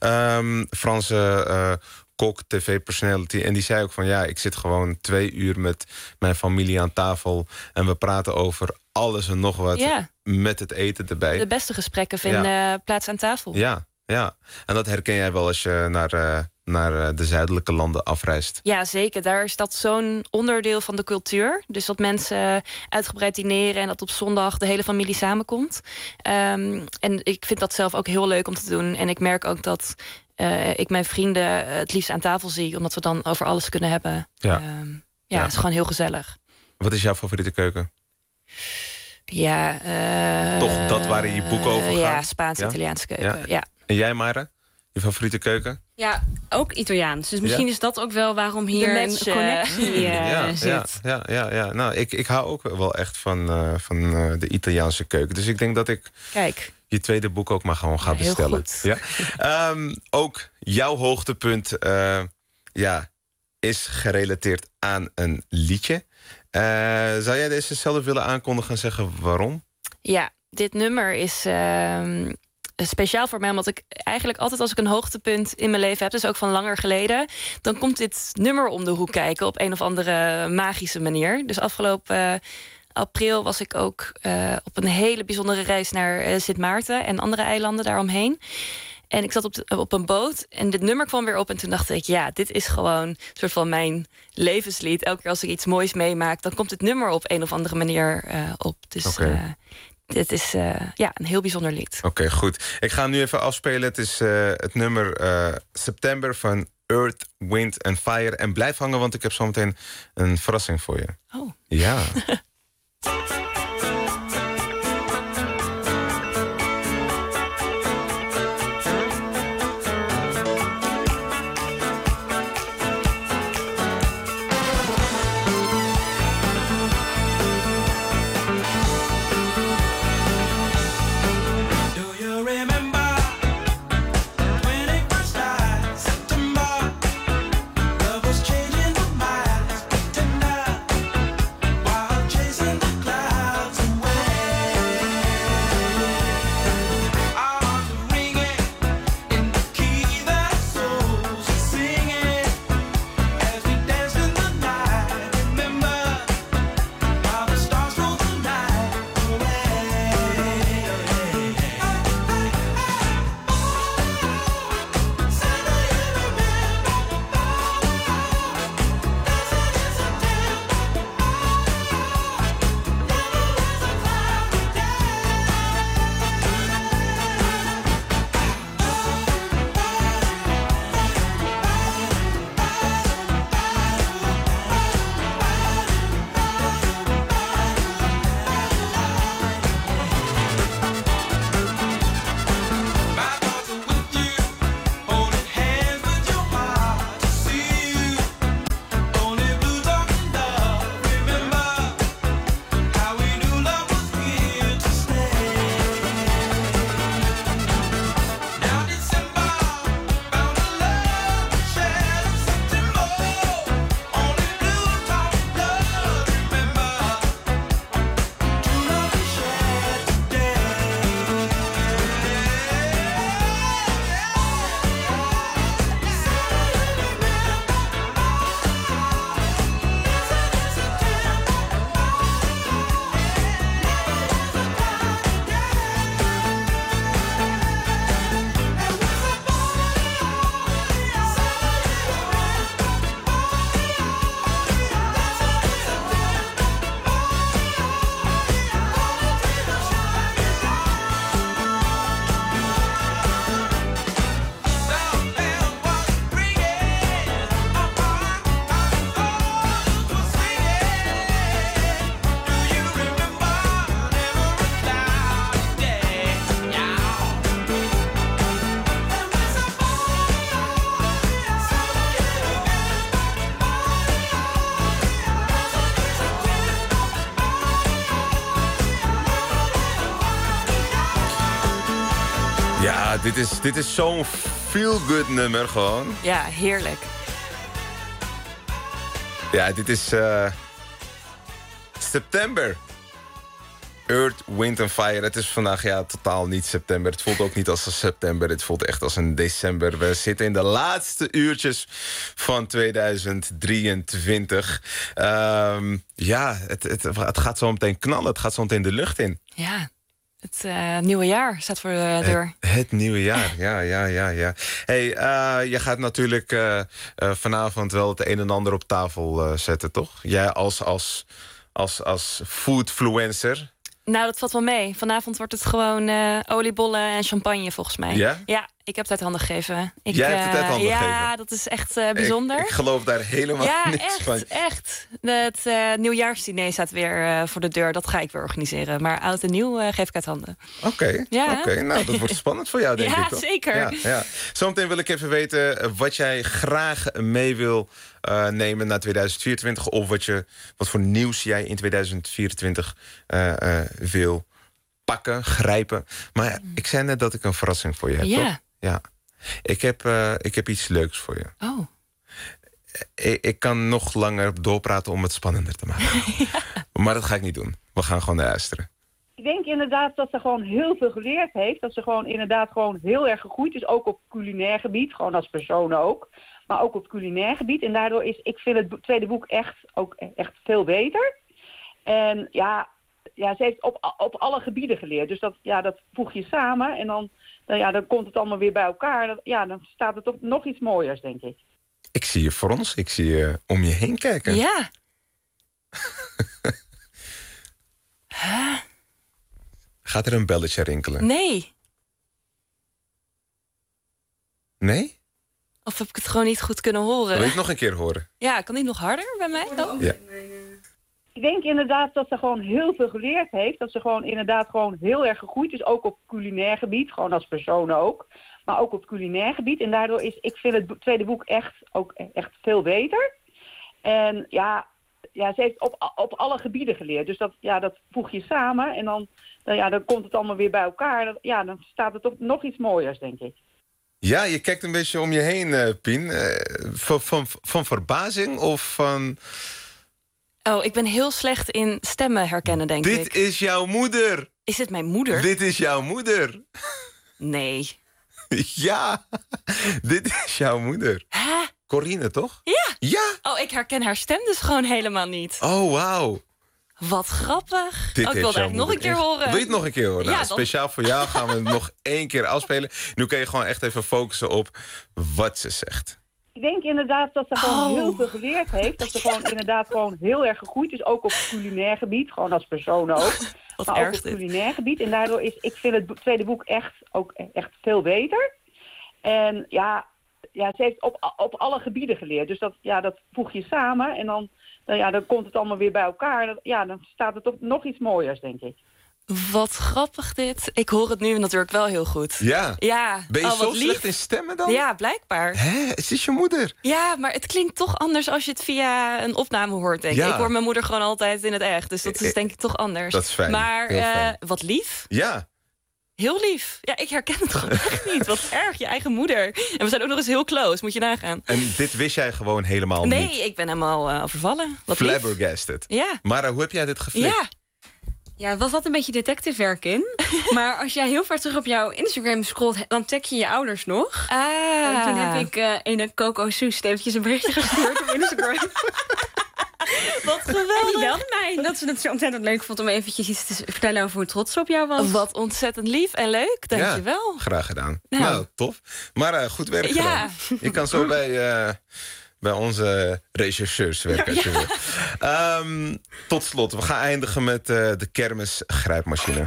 Um, Franse uh, kok, tv-personality. En die zei ook van, ja, ik zit gewoon twee uur met mijn familie aan tafel en we praten over alles en nog wat ja. met het eten erbij.
De beste gesprekken vinden ja. plaats aan tafel.
Ja, ja. En dat herken jij wel als je naar, uh, naar de zuidelijke landen afreist.
Ja, zeker. Daar is dat zo'n onderdeel van de cultuur. Dus dat mensen uitgebreid dineren en dat op zondag de hele familie samenkomt. Um, en ik vind dat zelf ook heel leuk om te doen. En ik merk ook dat uh, ik mijn vrienden het liefst aan tafel zie, omdat we dan over alles kunnen hebben.
Ja,
um, ja, ja. Het is gewoon heel gezellig.
Wat is jouw favoriete keuken?
Ja, uh,
toch dat waar in je boek over gaat?
Ja, Spaans-Italiaanse ja? keuken. Ja. ja.
En jij, Mara? Je favoriete keuken?
Ja, ook Italiaans. Dus misschien ja? is dat ook wel waarom hier een connectie uh,
ja,
zit.
Ja, ja, ja, ja. Nou, ik, ik hou ook wel echt van, uh, van uh, de Italiaanse keuken. Dus ik denk dat ik
Kijk.
je tweede boek ook maar gewoon ga
ja,
bestellen. Ja? Um, ook jouw hoogtepunt uh, ja, is gerelateerd aan een liedje. Uh, zou jij deze zelf willen aankondigen en zeggen waarom?
Ja, dit nummer is Uh... speciaal voor mij, omdat ik eigenlijk altijd als ik een hoogtepunt in mijn leven heb, dus ook van langer geleden, dan komt dit nummer om de hoek kijken op een of andere magische manier. Dus afgelopen uh, april was ik ook uh, op een hele bijzondere reis naar uh, Sint Maarten en andere eilanden daaromheen. En ik zat op, de, op een boot en dit nummer kwam weer op en toen dacht ik, ja, dit is gewoon een soort van mijn levenslied. Elke keer als ik iets moois meemaak, dan komt dit nummer op een of andere manier uh, op. Dus okay. uh, dit is uh, ja, een heel bijzonder lied.
Oké, okay, goed. Ik ga hem nu even afspelen. Het is uh, het nummer uh, September van Earth, Wind and Fire. En blijf hangen, want ik heb zometeen een verrassing voor je.
Oh.
Ja. Ja, dit is, dit is zo'n feel-good nummer gewoon.
Ja, heerlijk.
Ja, dit is uh, september. Earth, Wind and Fire. Het is vandaag ja, totaal niet september. Het voelt ook niet als een september. Het voelt echt als een december. We zitten in de laatste uurtjes van tweeduizend drieëntwintig. Um, ja, het, het, het gaat zo meteen knallen. Het gaat zo meteen de lucht in.
Ja, het uh, nieuwe jaar staat voor de deur.
Het, het nieuwe jaar, ja, ja, ja, ja. Hey, uh, je gaat natuurlijk uh, uh, vanavond wel het een en ander op tafel uh, zetten, toch? Jij als, als, als, als foodfluencer.
Nou, dat valt wel mee. Vanavond wordt het gewoon uh, oliebollen en champagne, volgens mij.
Ja?
Ja, ik heb het uit handen gegeven. Ik,
Jij hebt het uit handen
uh,
gegeven?
Ja, dat is echt uh, bijzonder.
Ik, ik geloof daar helemaal
ja,
niks
echt,
van.
echt. Het uh, nieuwjaarsdiner staat weer uh, voor de deur. Dat ga ik weer organiseren. Maar oud en nieuw uh, geef ik uit handen.
Oké, okay,
ja.
okay. Nou, dat wordt spannend voor jou, denk
ja,
ik, toch?
Zeker.
Ja, zeker. Zometeen wil ik even weten wat jij graag mee wil uh, nemen naar tweeduizend vierentwintig. Of wat, je, wat voor nieuws jij in tweeduizend vierentwintig uh, uh, wil pakken, grijpen. Maar ik zei net dat ik een verrassing voor je heb,
ja.
toch? Ja. Ik heb, uh, ik heb iets leuks voor je.
Oh.
Ik, ik kan nog langer doorpraten om het spannender te maken. ja. Maar dat ga ik niet doen. We gaan gewoon luisteren.
Ik denk inderdaad dat ze gewoon heel veel geleerd heeft. Dat ze gewoon inderdaad gewoon heel erg gegroeid is. Ook op culinair gebied. Gewoon als persoon ook. Maar ook op culinair gebied. En daardoor is, ik vind het tweede boek echt, ook echt veel beter. En ja... Ja, ze heeft op, op alle gebieden geleerd. Dus dat, ja, dat voeg je samen en dan, dan, ja, dan komt het allemaal weer bij elkaar. Dat, ja, dan staat het toch nog iets mooiers, denk ik.
Ik zie je voor ons. Ik zie je om je heen kijken.
Ja. huh?
Gaat er een belletje rinkelen?
Nee.
Nee?
Of heb ik het gewoon niet goed kunnen horen?
Wil je het nog een keer horen?
Ja, kan die nog harder bij mij dan?
Ja.
Ik denk inderdaad dat ze gewoon heel veel geleerd heeft. Dat ze gewoon inderdaad gewoon heel erg gegroeid is. Ook op culinair gebied. Gewoon als persoon ook. Maar ook op culinair gebied. En daardoor is, ik vind het tweede boek echt, ook echt veel beter. En ja, ja ze heeft op, op alle gebieden geleerd. Dus dat, ja, dat voeg je samen. En dan, dan, ja, dan komt het allemaal weer bij elkaar. Dat, ja, dan staat het toch nog iets mooiers, denk ik.
Ja, je kijkt een beetje om je heen, uh, Pien. Uh, van, van, van verbazing of van...
Oh, ik ben heel slecht in stemmen herkennen, denk
Dit
ik.
Dit is jouw moeder.
Is dit mijn moeder?
Dit is jouw moeder.
Nee.
Ja, dit is jouw moeder.
Hè?
Corine, toch?
Ja.
Ja.
Oh, ik herken haar stem dus gewoon helemaal niet.
Oh, wauw.
Wat grappig.
Dit
oh, ik wil het eigenlijk nog een keer horen.
Wil je het nog een keer horen?
Ja,
nou,
dan...
Speciaal voor jou gaan we het nog één keer afspelen. Nu kun je gewoon echt even focussen op wat ze zegt.
Ik denk inderdaad dat ze gewoon
oh.
heel veel geleerd heeft. Dat ze gewoon inderdaad gewoon heel erg gegroeid is. Ook op culinair gebied. Gewoon als persoon ook.
Wat
maar
erg
ook op
dit.
culinair gebied. En daardoor is, ik vind het tweede boek echt, ook echt veel beter. En ja, ja ze heeft op, op alle gebieden geleerd. Dus dat, ja, dat voeg je samen. En dan, dan, ja, dan komt het allemaal weer bij elkaar. Dat, ja, dan staat het toch nog iets mooiers, denk ik.
Wat grappig dit. Ik hoor het nu natuurlijk wel heel goed.
Ja?
Ja.
Ben je
oh,
zo
wat lief.
slecht in stemmen dan?
Ja, blijkbaar.
Hè? Het is je moeder.
Ja, maar het klinkt toch anders als je het via een opname hoort, denk ik.
Ja.
Ik hoor mijn moeder gewoon altijd in het echt. Dus dat is denk ik toch anders.
Dat is fijn.
Maar
Heel fijn.
Uh, wat lief.
Ja.
Heel lief. Ja, ik herken het gewoon echt niet. Wat erg, je eigen moeder. En we zijn ook nog eens heel close, moet je nagaan.
En dit wist jij gewoon helemaal
nee,
niet?
Nee, ik ben helemaal uh, overvallen. Wat
Flabbergasted.
Ja.
Mara, hoe heb jij dit geflikt?
Ja.
Ja, er zat een beetje detective-werk in. Maar als jij heel ver terug op jouw Instagram scrolt, dan tag je je ouders nog.
Ah.
En toen heb ik uh, in Coco Soes eventjes een berichtje gestuurd op Instagram.
Wat geweldig.
En die belde mij. Dat ze het zo ontzettend leuk vond om eventjes iets te vertellen over hoe trots ze op jou was.
Wat ontzettend lief en leuk, dankjewel.
Ja, graag gedaan.
Nou,
nou tof. Maar uh, goed werk
ja.
gedaan. Je kan zo bij... Uh, bij onze rechercheurs werken, als je wil. Um, tot slot, we gaan eindigen met uh, de kermisgrijpmachine.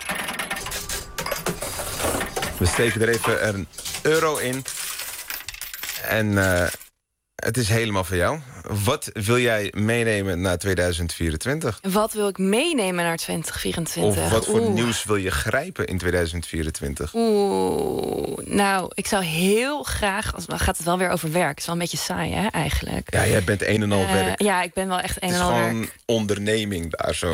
We steken er even een euro in. En uh, het is helemaal voor jou. Wat wil jij meenemen naar tweeduizend vierentwintig?
Wat wil ik meenemen naar twintig vierentwintig?
Of wat voor
Oeh.
nieuws wil je grijpen in tweeduizend vierentwintig?
Oeh, nou, ik zou heel graag... Dan gaat het wel weer over werk. Het is wel een beetje saai, hè, eigenlijk.
Ja, jij bent een en al
Uh,
werk.
ja, ik ben wel echt een
Het
en
is
al
gewoon
werk.
onderneming daar zo.
Ja,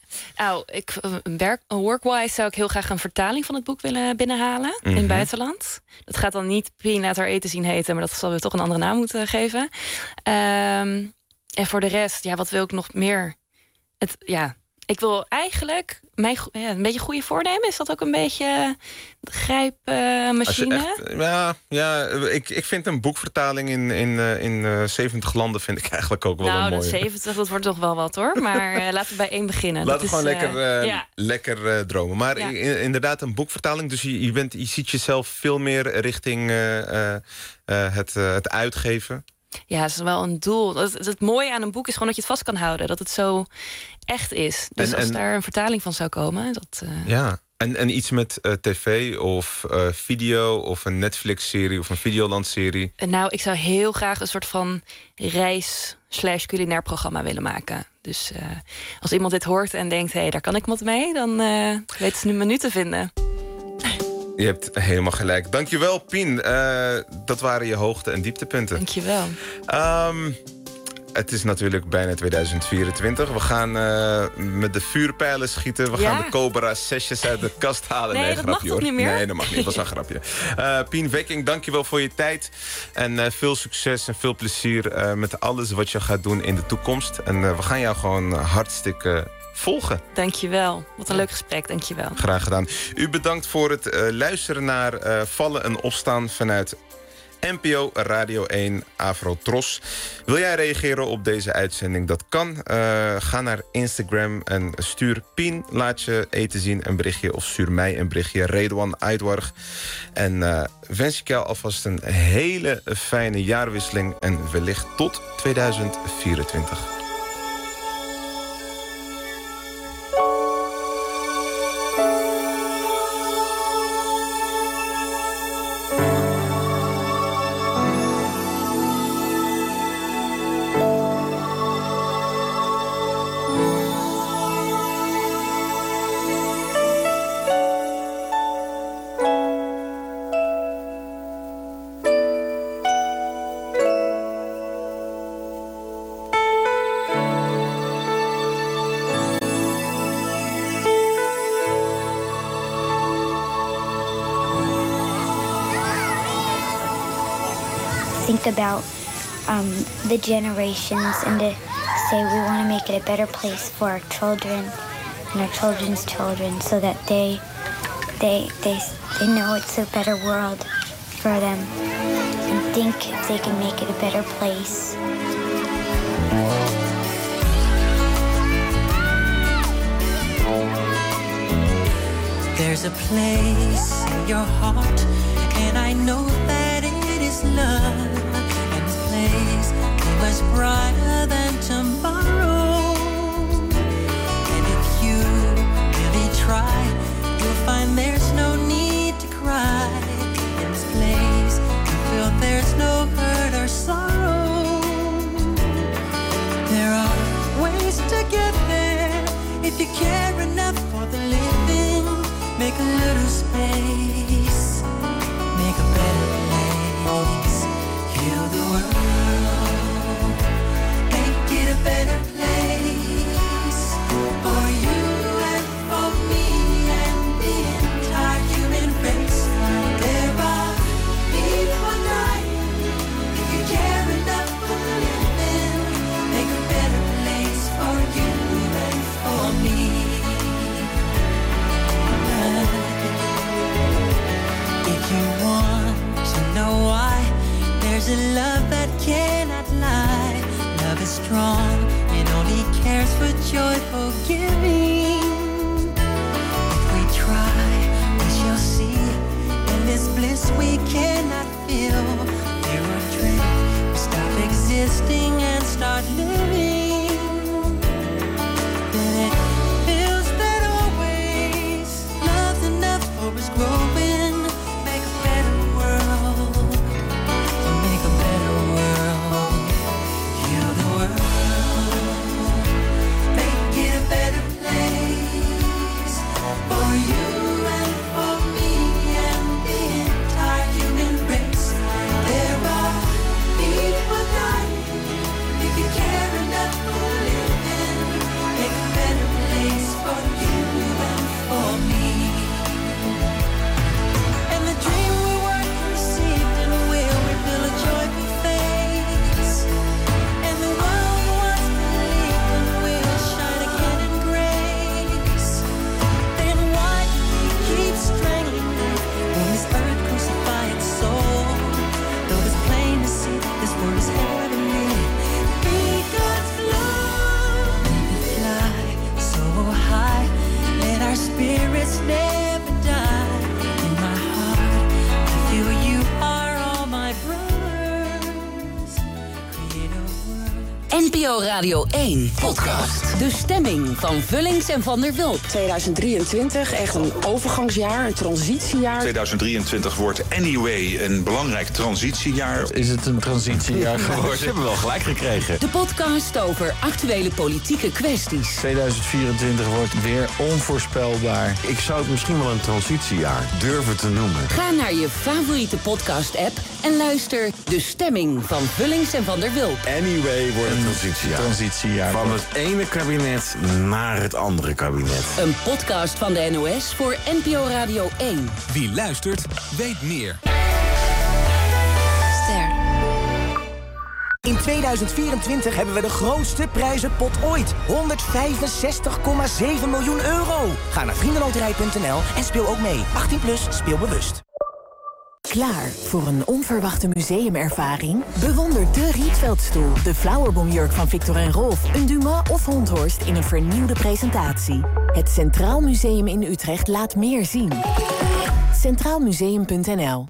Nou, ik, werk, workwise zou ik heel graag een vertaling van het boek willen binnenhalen mm-hmm. in het buitenland. Dat gaat dan niet Pien laat haar eten zien heten, maar dat zal we toch een andere naam moeten geven. Um, en voor de rest, ja, wat wil ik nog meer? Het, ja, ik wil eigenlijk mijn, ja, een beetje goede voornemen. Is dat ook een beetje grijpmachine? Uh,
ja, ja ik, ik vind een boekvertaling in, in, in uh, zeventig landen vind ik eigenlijk ook wel
nou,
een mooie.
Nou, zeventig, dat wordt toch wel wat hoor. Maar uh, laten we bij één beginnen.
Laten we gewoon
is,
lekker, uh,
ja.
lekker uh, dromen. Maar
ja.
in, inderdaad een boekvertaling. Dus je, je, bent, je ziet jezelf veel meer richting uh, uh, het, uh, het uitgeven.
Ja, dat is wel een doel. Het, het mooie aan een boek is gewoon dat je het vast kan houden. Dat het zo echt is. Dus en, als en, daar een vertaling van zou komen... Dat, uh...
Ja, en, en iets met uh, tv of uh, video of een Netflix-serie of een Videoland-serie?
Nou, ik zou heel graag een soort van reis slash culinair programma willen maken. Dus uh, als iemand dit hoort en denkt... hé, hey, daar kan ik wat mee, dan uh, weten ze nu me nu te vinden.
Je hebt helemaal gelijk. Dankjewel, Pien. Uh, dat waren je hoogte- en dieptepunten.
Dankjewel.
Um, het is natuurlijk bijna tweeduizend vierentwintig. We gaan uh, met de vuurpijlen schieten. We ja. gaan de Cobra zesjes uit de kast halen.
Nee,
nee
dat
grapje,
mag toch
hoor.
niet meer?
Nee, dat mag niet. Dat was een grapje. Uh, Pien Wekking, dankjewel voor je tijd. En uh, veel succes en veel plezier uh, met alles wat je gaat doen in de toekomst. En uh, we gaan jou gewoon hartstikke... volgen.
Dankjewel. Wat een leuk gesprek, dankjewel.
Graag gedaan. U bedankt voor het uh, luisteren naar uh, Vallen en Opstaan vanuit N P O Radio één Afro-Tros. Wil jij reageren op deze uitzending? Dat kan. Uh, ga naar Instagram en stuur Pien. Laat je eten zien, een berichtje. Of stuur mij een berichtje. Redouan Uitwarg. En uh, wens ik jou alvast een hele fijne jaarwisseling. En wellicht tot tweeduizend vierentwintig.
Think about um, the generations and to say we want to make it a better place for our children and our children's children so that they they they they know it's a better world for them and think if they can make it a better place.
There's a place in your heart and I know that it is love. Place much brighter than tomorrow. And if you really try, you'll find there's no need to cry. In this place, you feel there's no hurt or sorrow. There are ways to get there. If you care enough for the living, make a little space, make a better place. Heal the world, make it a better place for you and for me and the entire human race. There are people dying. If you care enough for the living, make a better place for you and for me.
N P O Radio één podcast. De stemming van Vullings en Van der Wulp.
tweeduizend drieëntwintig, echt een overgangsjaar, een transitiejaar.
tweeduizend drieëntwintig wordt anyway een belangrijk transitiejaar.
Is het een transitiejaar geworden? Ze hebben wel gelijk gekregen.
De podcast over actuele politieke kwesties.
tweeduizend vierentwintig wordt weer onvoorspelbaar.
Ik zou het misschien wel een transitiejaar durven te noemen.
Ga naar je favoriete podcast-app en luister De Stemming van Vullings en Van der Wulp.
Anyway wordt een transitiejaar.
transitiejaar.
Van het ene kabinet naar het andere kabinet.
Een podcast van de N O S voor N P O Radio één.
Wie luistert, weet meer.
Ster. In tweeduizend vierentwintig hebben we de grootste prijzenpot ooit. honderdvijfenzestig komma zeven miljoen euro. Ga naar vriendenloterij punt n l en speel ook mee. achttien plus, speel bewust.
Klaar voor een onverwachte museumervaring? Bewonder de Rietveldstoel, de Flowerbomjurk van Victor en Rolf, een Dumas of Hondhorst in een vernieuwde presentatie. Het Centraal Museum in Utrecht laat meer zien. centraal museum punt n l.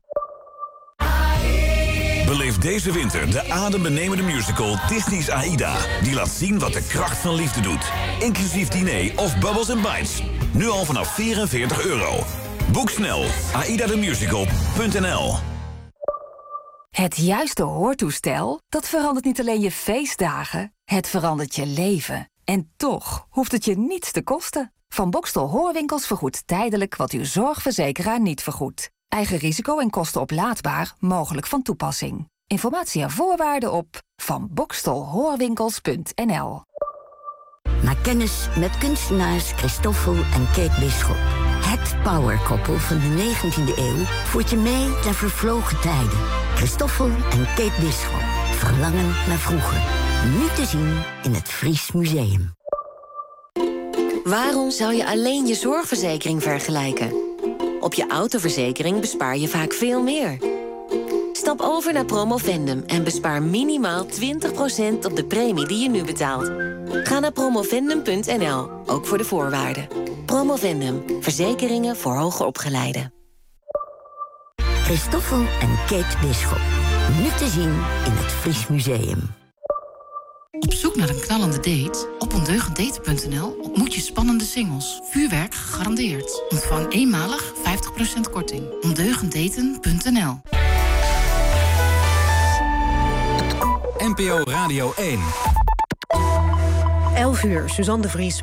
Beleef deze winter de adembenemende musical Disney's Aida. Die laat zien wat de kracht van liefde doet. Inclusief diner of Bubbles and Bites. Nu al vanaf vierenveertig euro. Boek snel. aida the musical punt n l.
Het juiste hoortoestel, dat verandert niet alleen je feestdagen, het verandert je leven. En toch hoeft het je niets te kosten. Van Boxtel Hoorwinkels vergoedt tijdelijk wat uw zorgverzekeraar niet vergoedt. Eigen risico en kosten oplaadbaar, mogelijk van toepassing. Informatie en voorwaarden op van boxtel hoorwinkels punt n l.
Maak kennis met kunstenaars Christoffel en Kate Bisschop. Het powerkoppel van de negentiende eeuw voert je mee naar vervlogen tijden. Christoffel en Kate Bisschop. Verlangen naar vroeger. Nu te zien in het Fries Museum.
Waarom zou je alleen je zorgverzekering vergelijken? Op je autoverzekering bespaar je vaak veel meer. Stap over naar Promovendum en bespaar minimaal twintig procent op de premie die je nu betaalt. Ga naar promovendum punt n l, ook voor de voorwaarden. Promovendum, verzekeringen voor hoger opgeleiden.
Christoffel en Kate Bisschop. Nu te zien in het Fries Museum.
Op zoek naar een knallende date? Op ondeugenddaten punt n l ontmoet je spannende singles. Vuurwerk gegarandeerd. Ontvang eenmalig vijftig procent korting. ondeugenddaten punt n l.
N P O Radio één.
elf uur, Suzanne de Vries.